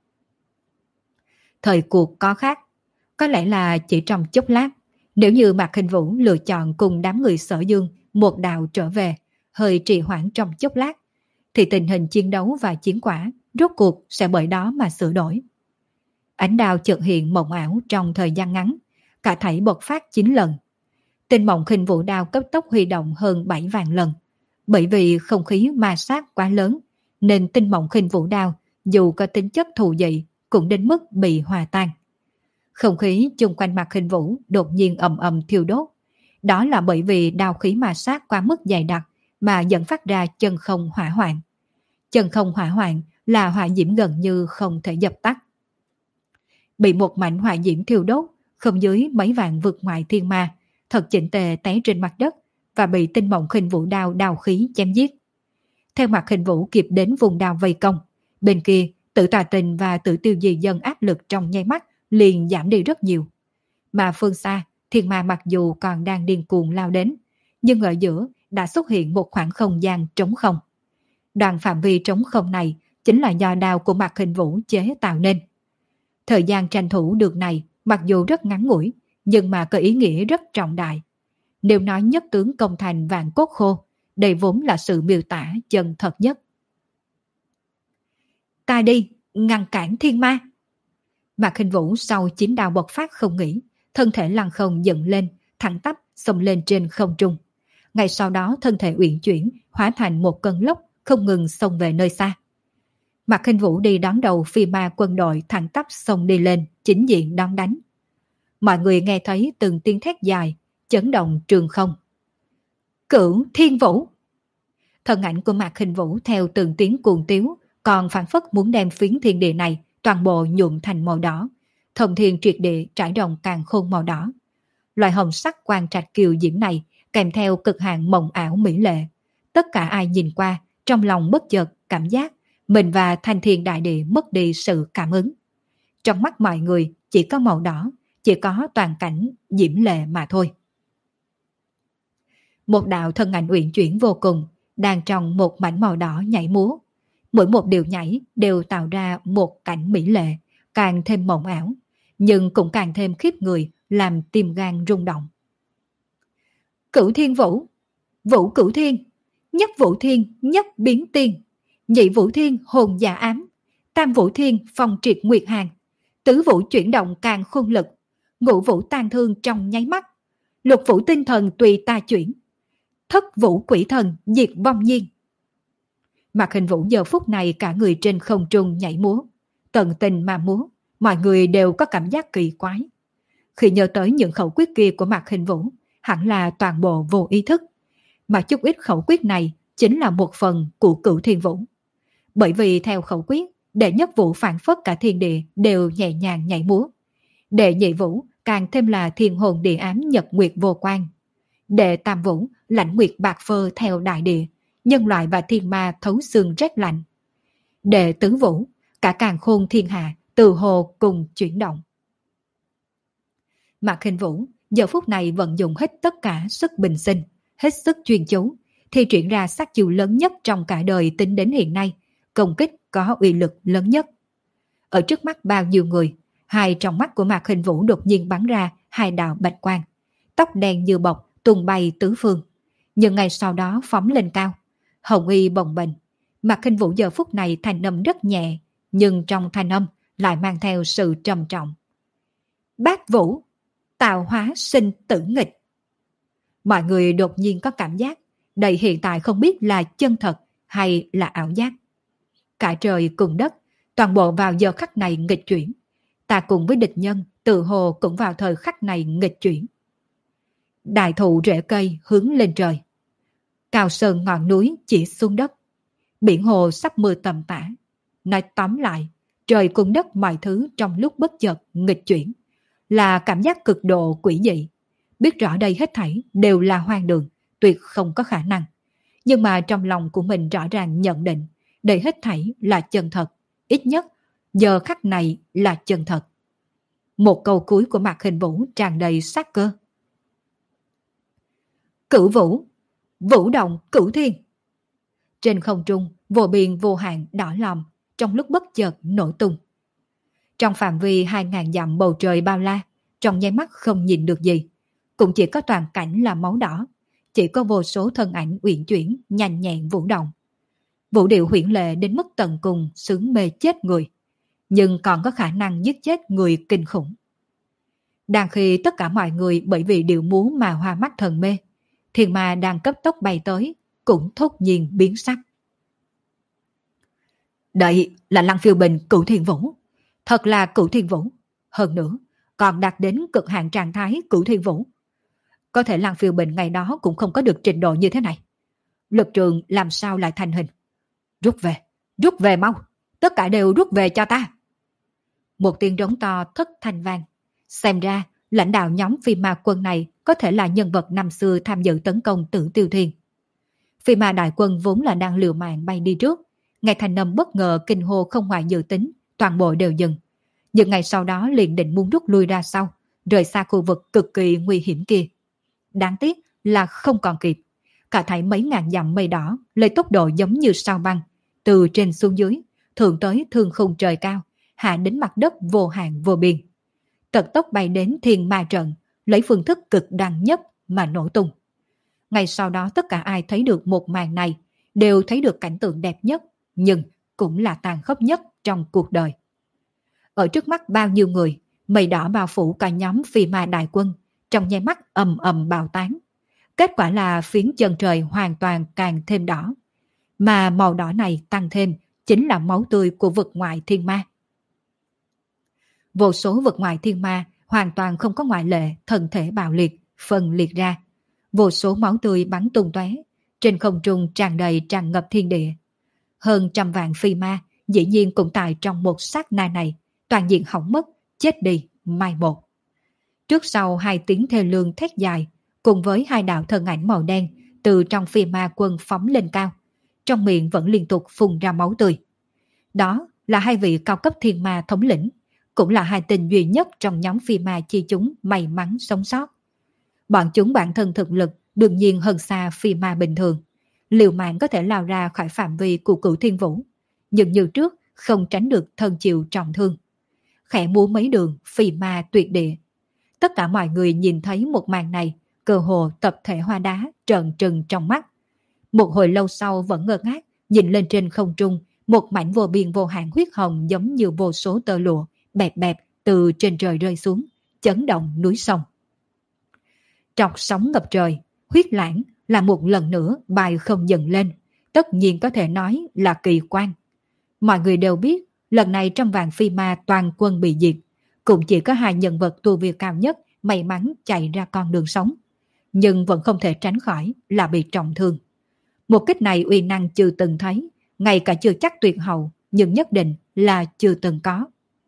Thời cuộc có khác, có lẽ là chỉ trong chốc lát, nếu như Mạc Khinh Vũ lựa chọn cùng đám người Sở Dương một đạo trở về, hơi trì hoãn trong chốc lát, thì tình hình chiến đấu và chiến quả rốt cuộc sẽ bởi đó mà sửa đổi. Ánh đao chợt hiện mộng ảo trong thời gian ngắn, cả thảy bộc phát chín lần. Tinh Mộng Khinh Vũ đao cấp tốc huy động hơn bảy vạn lần. Bởi vì không khí ma sát quá lớn, nên Tinh Mộng Khinh Vũ đao dù có tính chất thù dị cũng đến mức bị hòa tan. Không khí chung quanh Mạc Khinh Vũ đột nhiên ầm ầm thiêu đốt. Đó là bởi vì đao khí ma sát quá mức dày đặc mà dẫn phát ra chân không hỏa hoạn. Chân không hỏa hoạn là hỏa diễm gần như không thể dập tắt. Bị một mảnh hỏa diễm thiêu đốt, không dưới mấy vạn vực ngoại thiên ma, thật chỉnh tề té trên mặt đất và bị Tinh Mộng Khinh Vũ đao đao khí chém giết. Theo Mạc Khinh Vũ kịp đến vùng đao vây công, bên kia Tử Tà Tình và Tử Tiêu Di Dân áp lực trong nháy mắt liền giảm đi rất nhiều. Mà phương xa, thiên ma mặc dù còn đang điên cuồng lao đến, nhưng ở giữa đã xuất hiện một khoảng không gian trống không. Đoạn phạm vi trống không này chính là do đao của Mạc Khinh Vũ chế tạo nên. Thời gian tranh thủ được này mặc dù rất ngắn ngủi, nhưng mà có ý nghĩa rất trọng đại. Nếu nói nhất tướng công thành vạn cốt khô, đây vốn là sự miêu tả chân thật nhất. Ta đi, ngăn cản thiên ma. Mạc Khinh Vũ sau chín đao bộc phát không nghỉ, thân thể lăng không dựng lên, thẳng tắp xông lên trên không trung. Ngay sau đó thân thể uyển chuyển, hóa thành một cơn lốc không ngừng xông về nơi xa. Mạc Khinh Vũ đi đón đầu phi ma quân đội thẳng tắp xông đi lên, chính diện đón đánh. Mọi người nghe thấy từng tiếng thét dài, chấn động trường không. Cửu Thiên Vũ! Thân ảnh của Mạc Khinh Vũ theo từng tiếng cuồng tiếu, còn phản phất muốn đem phiến thiên địa này toàn bộ nhuộm thành màu đỏ. Thông thiên triệt địa trải rộng càn khôn màu đỏ. Loại hồng sắc quang trạch kiều diễm này kèm theo cực hạn mộng ảo mỹ lệ. Tất cả ai nhìn qua, trong lòng bất chợt cảm giác mình và thanh thiên đại địa mất đi sự cảm ứng. Trong mắt mọi người chỉ có màu đỏ, chỉ có toàn cảnh diễm lệ mà thôi. Một đạo thân ảnh uyển chuyển vô cùng, đang trong một mảnh màu đỏ nhảy múa. Mỗi một điều nhảy đều tạo ra một cảnh mỹ lệ, càng thêm mộng ảo, nhưng cũng càng thêm khiếp người, làm tim gan rung động. Cửu Thiên Vũ, Vũ Cửu Thiên, Nhất Vũ Thiên, Nhất Biến Tiên, Nhị Vũ Thiên hồn dạ ám, Tam Vũ Thiên phong triệt nguyệt hàng, Tứ Vũ chuyển động càng khôn lực, Ngũ Vũ tan thương trong nháy mắt, Lục Vũ tinh thần tùy ta chuyển, Thất Vũ quỷ thần diệt vong nhiên. Mạc Khinh Vũ giờ phút này cả người trên không trung nhảy múa, tận tình mà múa, mọi người đều có cảm giác kỳ quái. Khi nhớ tới những khẩu quyết kia của Mạc Khinh Vũ, hẳn là toàn bộ vô ý thức, mà chút ít khẩu quyết này chính là một phần của Cửu Thiên Vũ. Bởi vì theo khẩu quyết, đệ nhất vũ phản phất cả thiên địa đều nhẹ nhàng nhảy múa. Đệ nhị vũ càng thêm là thiên hồn địa ám nhật nguyệt vô quan. Đệ tam vũ lãnh nguyệt bạc phơ theo đại địa, nhân loại và thiên ma thấu xương rét lạnh. Đệ tứ vũ, cả càn khôn thiên hạ từ hồ cùng chuyển động. Mạc Khinh Vũ giờ phút này vận dụng hết tất cả sức bình sinh, hết sức chuyên chú, thì triển ra sát chiêu lớn nhất trong cả đời tính đến hiện nay, công kích có uy lực lớn nhất. Ở trước mắt bao nhiêu người, hai trong mắt của Mạc Khinh Vũ đột nhiên bắn ra hai đạo bạch quang, tóc đen như bọc tung bay tứ phương, nhưng ngay sau đó phóng lên cao, hồng y bồng bềnh. Mạc Khinh Vũ giờ phút này thanh âm rất nhẹ, nhưng trong thanh âm lại mang theo sự trầm trọng. Bát Vũ, tạo hóa sinh tử nghịch. Mọi người đột nhiên có cảm giác đây hiện tại không biết là chân thật hay là ảo giác. Cả trời cùng đất, toàn bộ vào giờ khắc này nghịch chuyển. Ta cùng với địch nhân tự hồ cũng vào thời khắc này nghịch chuyển. Đại thụ rễ cây hướng lên trời, cao sơn ngọn núi chỉ xuống đất, biển hồ sắp mưa tầm tã. Nói tóm lại, trời cùng đất mọi thứ trong lúc bất chợt nghịch chuyển, là cảm giác cực độ quỷ dị. Biết rõ đây hết thảy đều là hoang đường, tuyệt không có khả năng. Nhưng mà trong lòng của mình rõ ràng nhận định, đây hết thảy là chân thật, ít nhất giờ khắc này là chân thật. Một câu cuối của Mạc Hình Vũ tràn đầy sát cơ. Cửu vũ, vũ động cửu thiên. Trên không trung, vô biên vô hạn đỏ lòm, trong lúc bất chợt nổ tung. Trong phạm vi hai ngàn dặm bầu trời bao la, trong nháy mắt không nhìn được gì, cũng chỉ có toàn cảnh là máu đỏ, chỉ có vô số thân ảnh uyển chuyển, nhanh nhẹn vũ động. Vũ điệu huyễn lệ đến mức tận cùng, sướng mê chết người, nhưng còn có khả năng giết chết người kinh khủng. Đang khi tất cả mọi người bởi vì điệu múa mà hoa mắt thần mê, thiên ma đang cấp tốc bay tới, cũng thốt nhiên biến sắc. Đây là Lăng Phiêu Bình Cửu Thiên Vũ, thật là Cửu Thiên Vũ, hơn nữa còn đạt đến cực hạn trạng thái Cửu Thiên Vũ. Có thể Lăng Phiêu Bình ngày đó cũng không có được trình độ như thế này. Lực trường làm sao lại thành hình? Rút về, rút về mau, tất cả đều rút về cho ta. Một tiếng rống to thất thanh vang. Xem ra lãnh đạo nhóm phi ma quân này có thể là nhân vật năm xưa tham dự tấn công Tử Tiêu Thiên. Phi ma đại quân vốn là đang liều mạng bay đi trước, nghe thanh âm bất ngờ kinh hô không ngoài dự tính, toàn bộ đều dừng. Nhưng ngày sau đó liền định muốn rút lui ra sau, rời xa khu vực cực kỳ nguy hiểm kia. Đáng tiếc là không còn kịp. Cả thảy mấy ngàn dặm mây đỏ lấy tốc độ giống như sao băng, từ trên xuống dưới, thượng tới thương khung trời cao, hạ đến mặt đất vô hạn vô biên. Tật tốc bay đến thiên ma trận, lấy phương thức cực đoan nhất mà nổ tung. Ngày sau đó tất cả ai thấy được một màn này đều thấy được cảnh tượng đẹp nhất, nhưng cũng là tàn khốc nhất trong cuộc đời. Ở trước mắt bao nhiêu người, mây đỏ bao phủ cả nhóm phi ma đại quân, trong nháy mắt ầm ầm bào tán. Kết quả là phiến chân trời hoàn toàn càng thêm đỏ. Mà màu đỏ này tăng thêm chính là máu tươi của vực ngoại thiên ma. Vô số vực ngoại thiên ma hoàn toàn không có ngoại lệ, thân thể bạo liệt, phân liệt ra. Vô số máu tươi bắn tung tóe, trên không trung tràn đầy tràn ngập thiên địa. Hơn trăm vạn phi ma dĩ nhiên cũng tại trong một sát na này, toàn diện hỏng mất, chết đi, mai một. Trước sau hai tiếng thê lương thét dài, cùng với hai đạo thân ảnh màu đen từ trong phi ma quân phóng lên cao, trong miệng vẫn liên tục phun ra máu tươi. Đó là hai vị cao cấp thiên ma thống lĩnh, cũng là hai tên duy nhất trong nhóm phi ma chi chúng may mắn sống sót. Bọn chúng bản thân thực lực đương nhiên hơn xa phi ma bình thường, liều mạng có thể lao ra khỏi phạm vi của Cửu Thiên Vũ, nhưng như trước không tránh được thân chịu trọng thương. Khẽ múa mấy đường phi ma tuyệt địa. Tất cả mọi người nhìn thấy một màn này, cơ hồ tập thể hoa đá trợn trừng trong mắt. Một hồi lâu sau vẫn ngơ ngác nhìn lên trên không trung, một mảnh vô biên vô hạn huyết hồng giống như vô số tơ lụa bẹp bẹp từ trên trời rơi xuống, chấn động núi sông. Trọc sóng ngập trời, huyết lãng là một lần nữa bài không dần lên, tất nhiên có thể nói là kỳ quan. Mọi người đều biết, lần này trong vạn phi ma toàn quân bị diệt, cũng chỉ có hai nhân vật tu vi cao nhất may mắn chạy ra con đường sống, nhưng vẫn không thể tránh khỏi là bị trọng thương. Một kích này uy năng chưa từng thấy, ngay cả chưa chắc tuyệt hậu, nhưng nhất định là chưa từng có.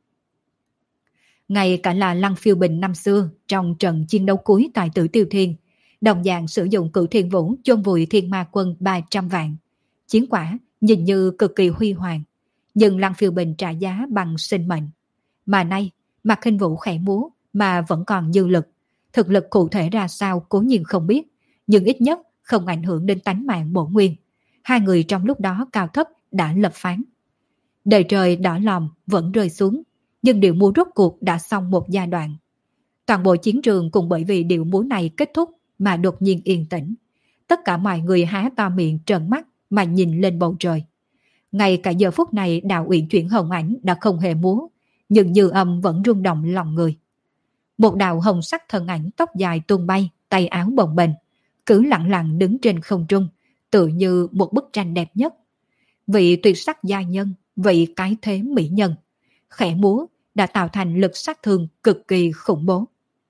Ngay cả là Lăng Phiêu Bình năm xưa trong trận chiến đấu cuối tại Tử Tiêu Thiên, đồng dạng sử dụng Cửu Thiên Vũ chôn vùi thiên ma quân ba trăm vạn. Chiến quả nhìn như cực kỳ huy hoàng, nhưng Lăng Phiêu Bình trả giá bằng sinh mệnh. Mà nay, Mạc Hình Vũ khẽ múa mà vẫn còn dư lực. Thực lực cụ thể ra sao cố nhiên không biết, nhưng ít nhất không ảnh hưởng đến tánh mạng bổn nguyên. Hai người trong lúc đó cao thấp đã lập phán. Đời trời đỏ lòm vẫn rơi xuống, nhưng điệu múa rốt cuộc đã xong một giai đoạn. Toàn bộ chiến trường cũng bởi vì điệu múa này kết thúc mà đột nhiên yên tĩnh. Tất cả mọi người há to miệng trợn mắt mà nhìn lên bầu trời. Ngay cả giờ phút này đạo uyển chuyển hồng ảnh đã không hề múa, nhưng dư âm vẫn rung động lòng người. Một đạo hồng sắc thân ảnh tóc dài tung bay, tay áo bồng bềnh, cứ lặng lặng đứng trên không trung, tự như một bức tranh đẹp nhất. Vị tuyệt sắc gia nhân, vị cái thế mỹ nhân, khẽ múa đã tạo thành lực sát thương cực kỳ khủng bố.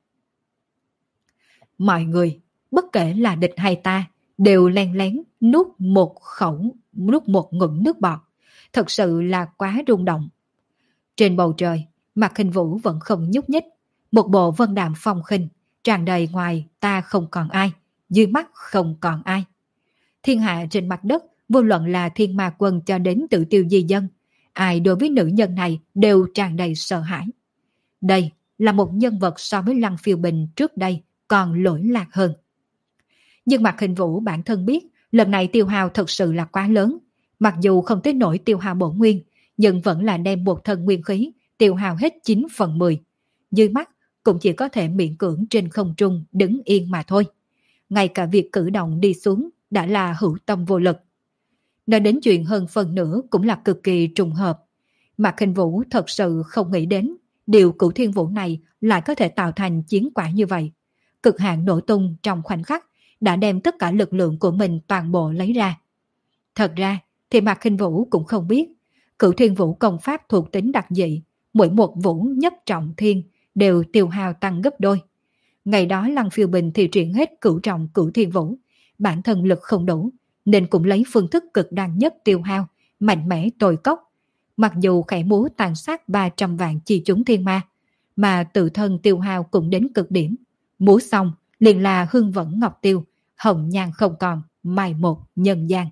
Mọi người, bất kể là địch hay ta, đều len lén nuốt một khẩu, nuốt một ngụm nước bọt. Thật sự là quá rung động. Trên bầu trời, Mạc Khinh Vũ vẫn không nhúc nhích, một bộ vân đạm phong khinh, tràn đầy ngoài ta không còn ai, dưới mắt không còn ai. Thiên hạ trên mặt đất, vô luận là thiên ma quân cho đến tự tiêu di dân, ai đối với nữ nhân này đều tràn đầy sợ hãi. Đây là một nhân vật so với Lăng Phiêu Bình trước đây còn lỗi lạc hơn. Nhưng Mạc Khinh Vũ bản thân biết lần này tiêu hao thật sự là quá lớn. Mặc dù không tới nổi tiêu hao bổ nguyên, nhưng vẫn là đem một thân nguyên khí tiêu hao hết chín phần mười. Dưới mắt cũng chỉ có thể miễn cưỡng trên không trung đứng yên mà thôi. Ngay cả việc cử động đi xuống đã là hữu tâm vô lực. Nói đến chuyện hơn phần nữa cũng là cực kỳ trùng hợp. Mạc Khinh Vũ thật sự không nghĩ đến điều Cửu Thiên Vũ này lại có thể tạo thành chiến quả như vậy. Cực hạn nổ tung trong khoảnh khắc đã đem tất cả lực lượng của mình toàn bộ lấy ra. Thật ra thì Mạc Khinh Vũ cũng không biết Cửu Thiên Vũ công pháp thuộc tính đặc dị, mỗi một vũ nhất trọng thiên đều tiêu hao tăng gấp đôi. Ngày đó Lăng Phiêu Bình thì triển hết cửu trọng Cửu Thiên Vũ, bản thân lực không đủ nên cũng lấy phương thức cực đoan nhất tiêu hao, mạnh mẽ tồi cốc. Mặc dù khẽ múa tàn sát ba trăm vạn chi chúng thiên ma, mà tự thân tiêu hao cũng đến cực điểm. Múa xong liền là hương vẫn ngọc tiêu, hồng nhan không còn, mai một nhân gian.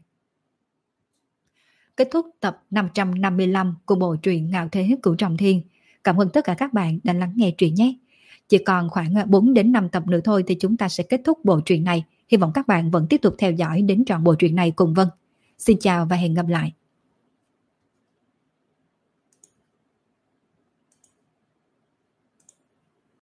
Kết thúc tập năm trăm năm mươi lăm của bộ truyện Ngạo Thế Cửu Trọng Thiên. Cảm ơn tất cả các bạn đã lắng nghe truyện nhé. Chỉ còn khoảng bốn đến năm tập nữa thôi thì chúng ta sẽ kết thúc bộ truyện này. Hy vọng các bạn vẫn tiếp tục theo dõi đến trọn bộ truyện này cùng Vân. Xin chào và hẹn gặp lại.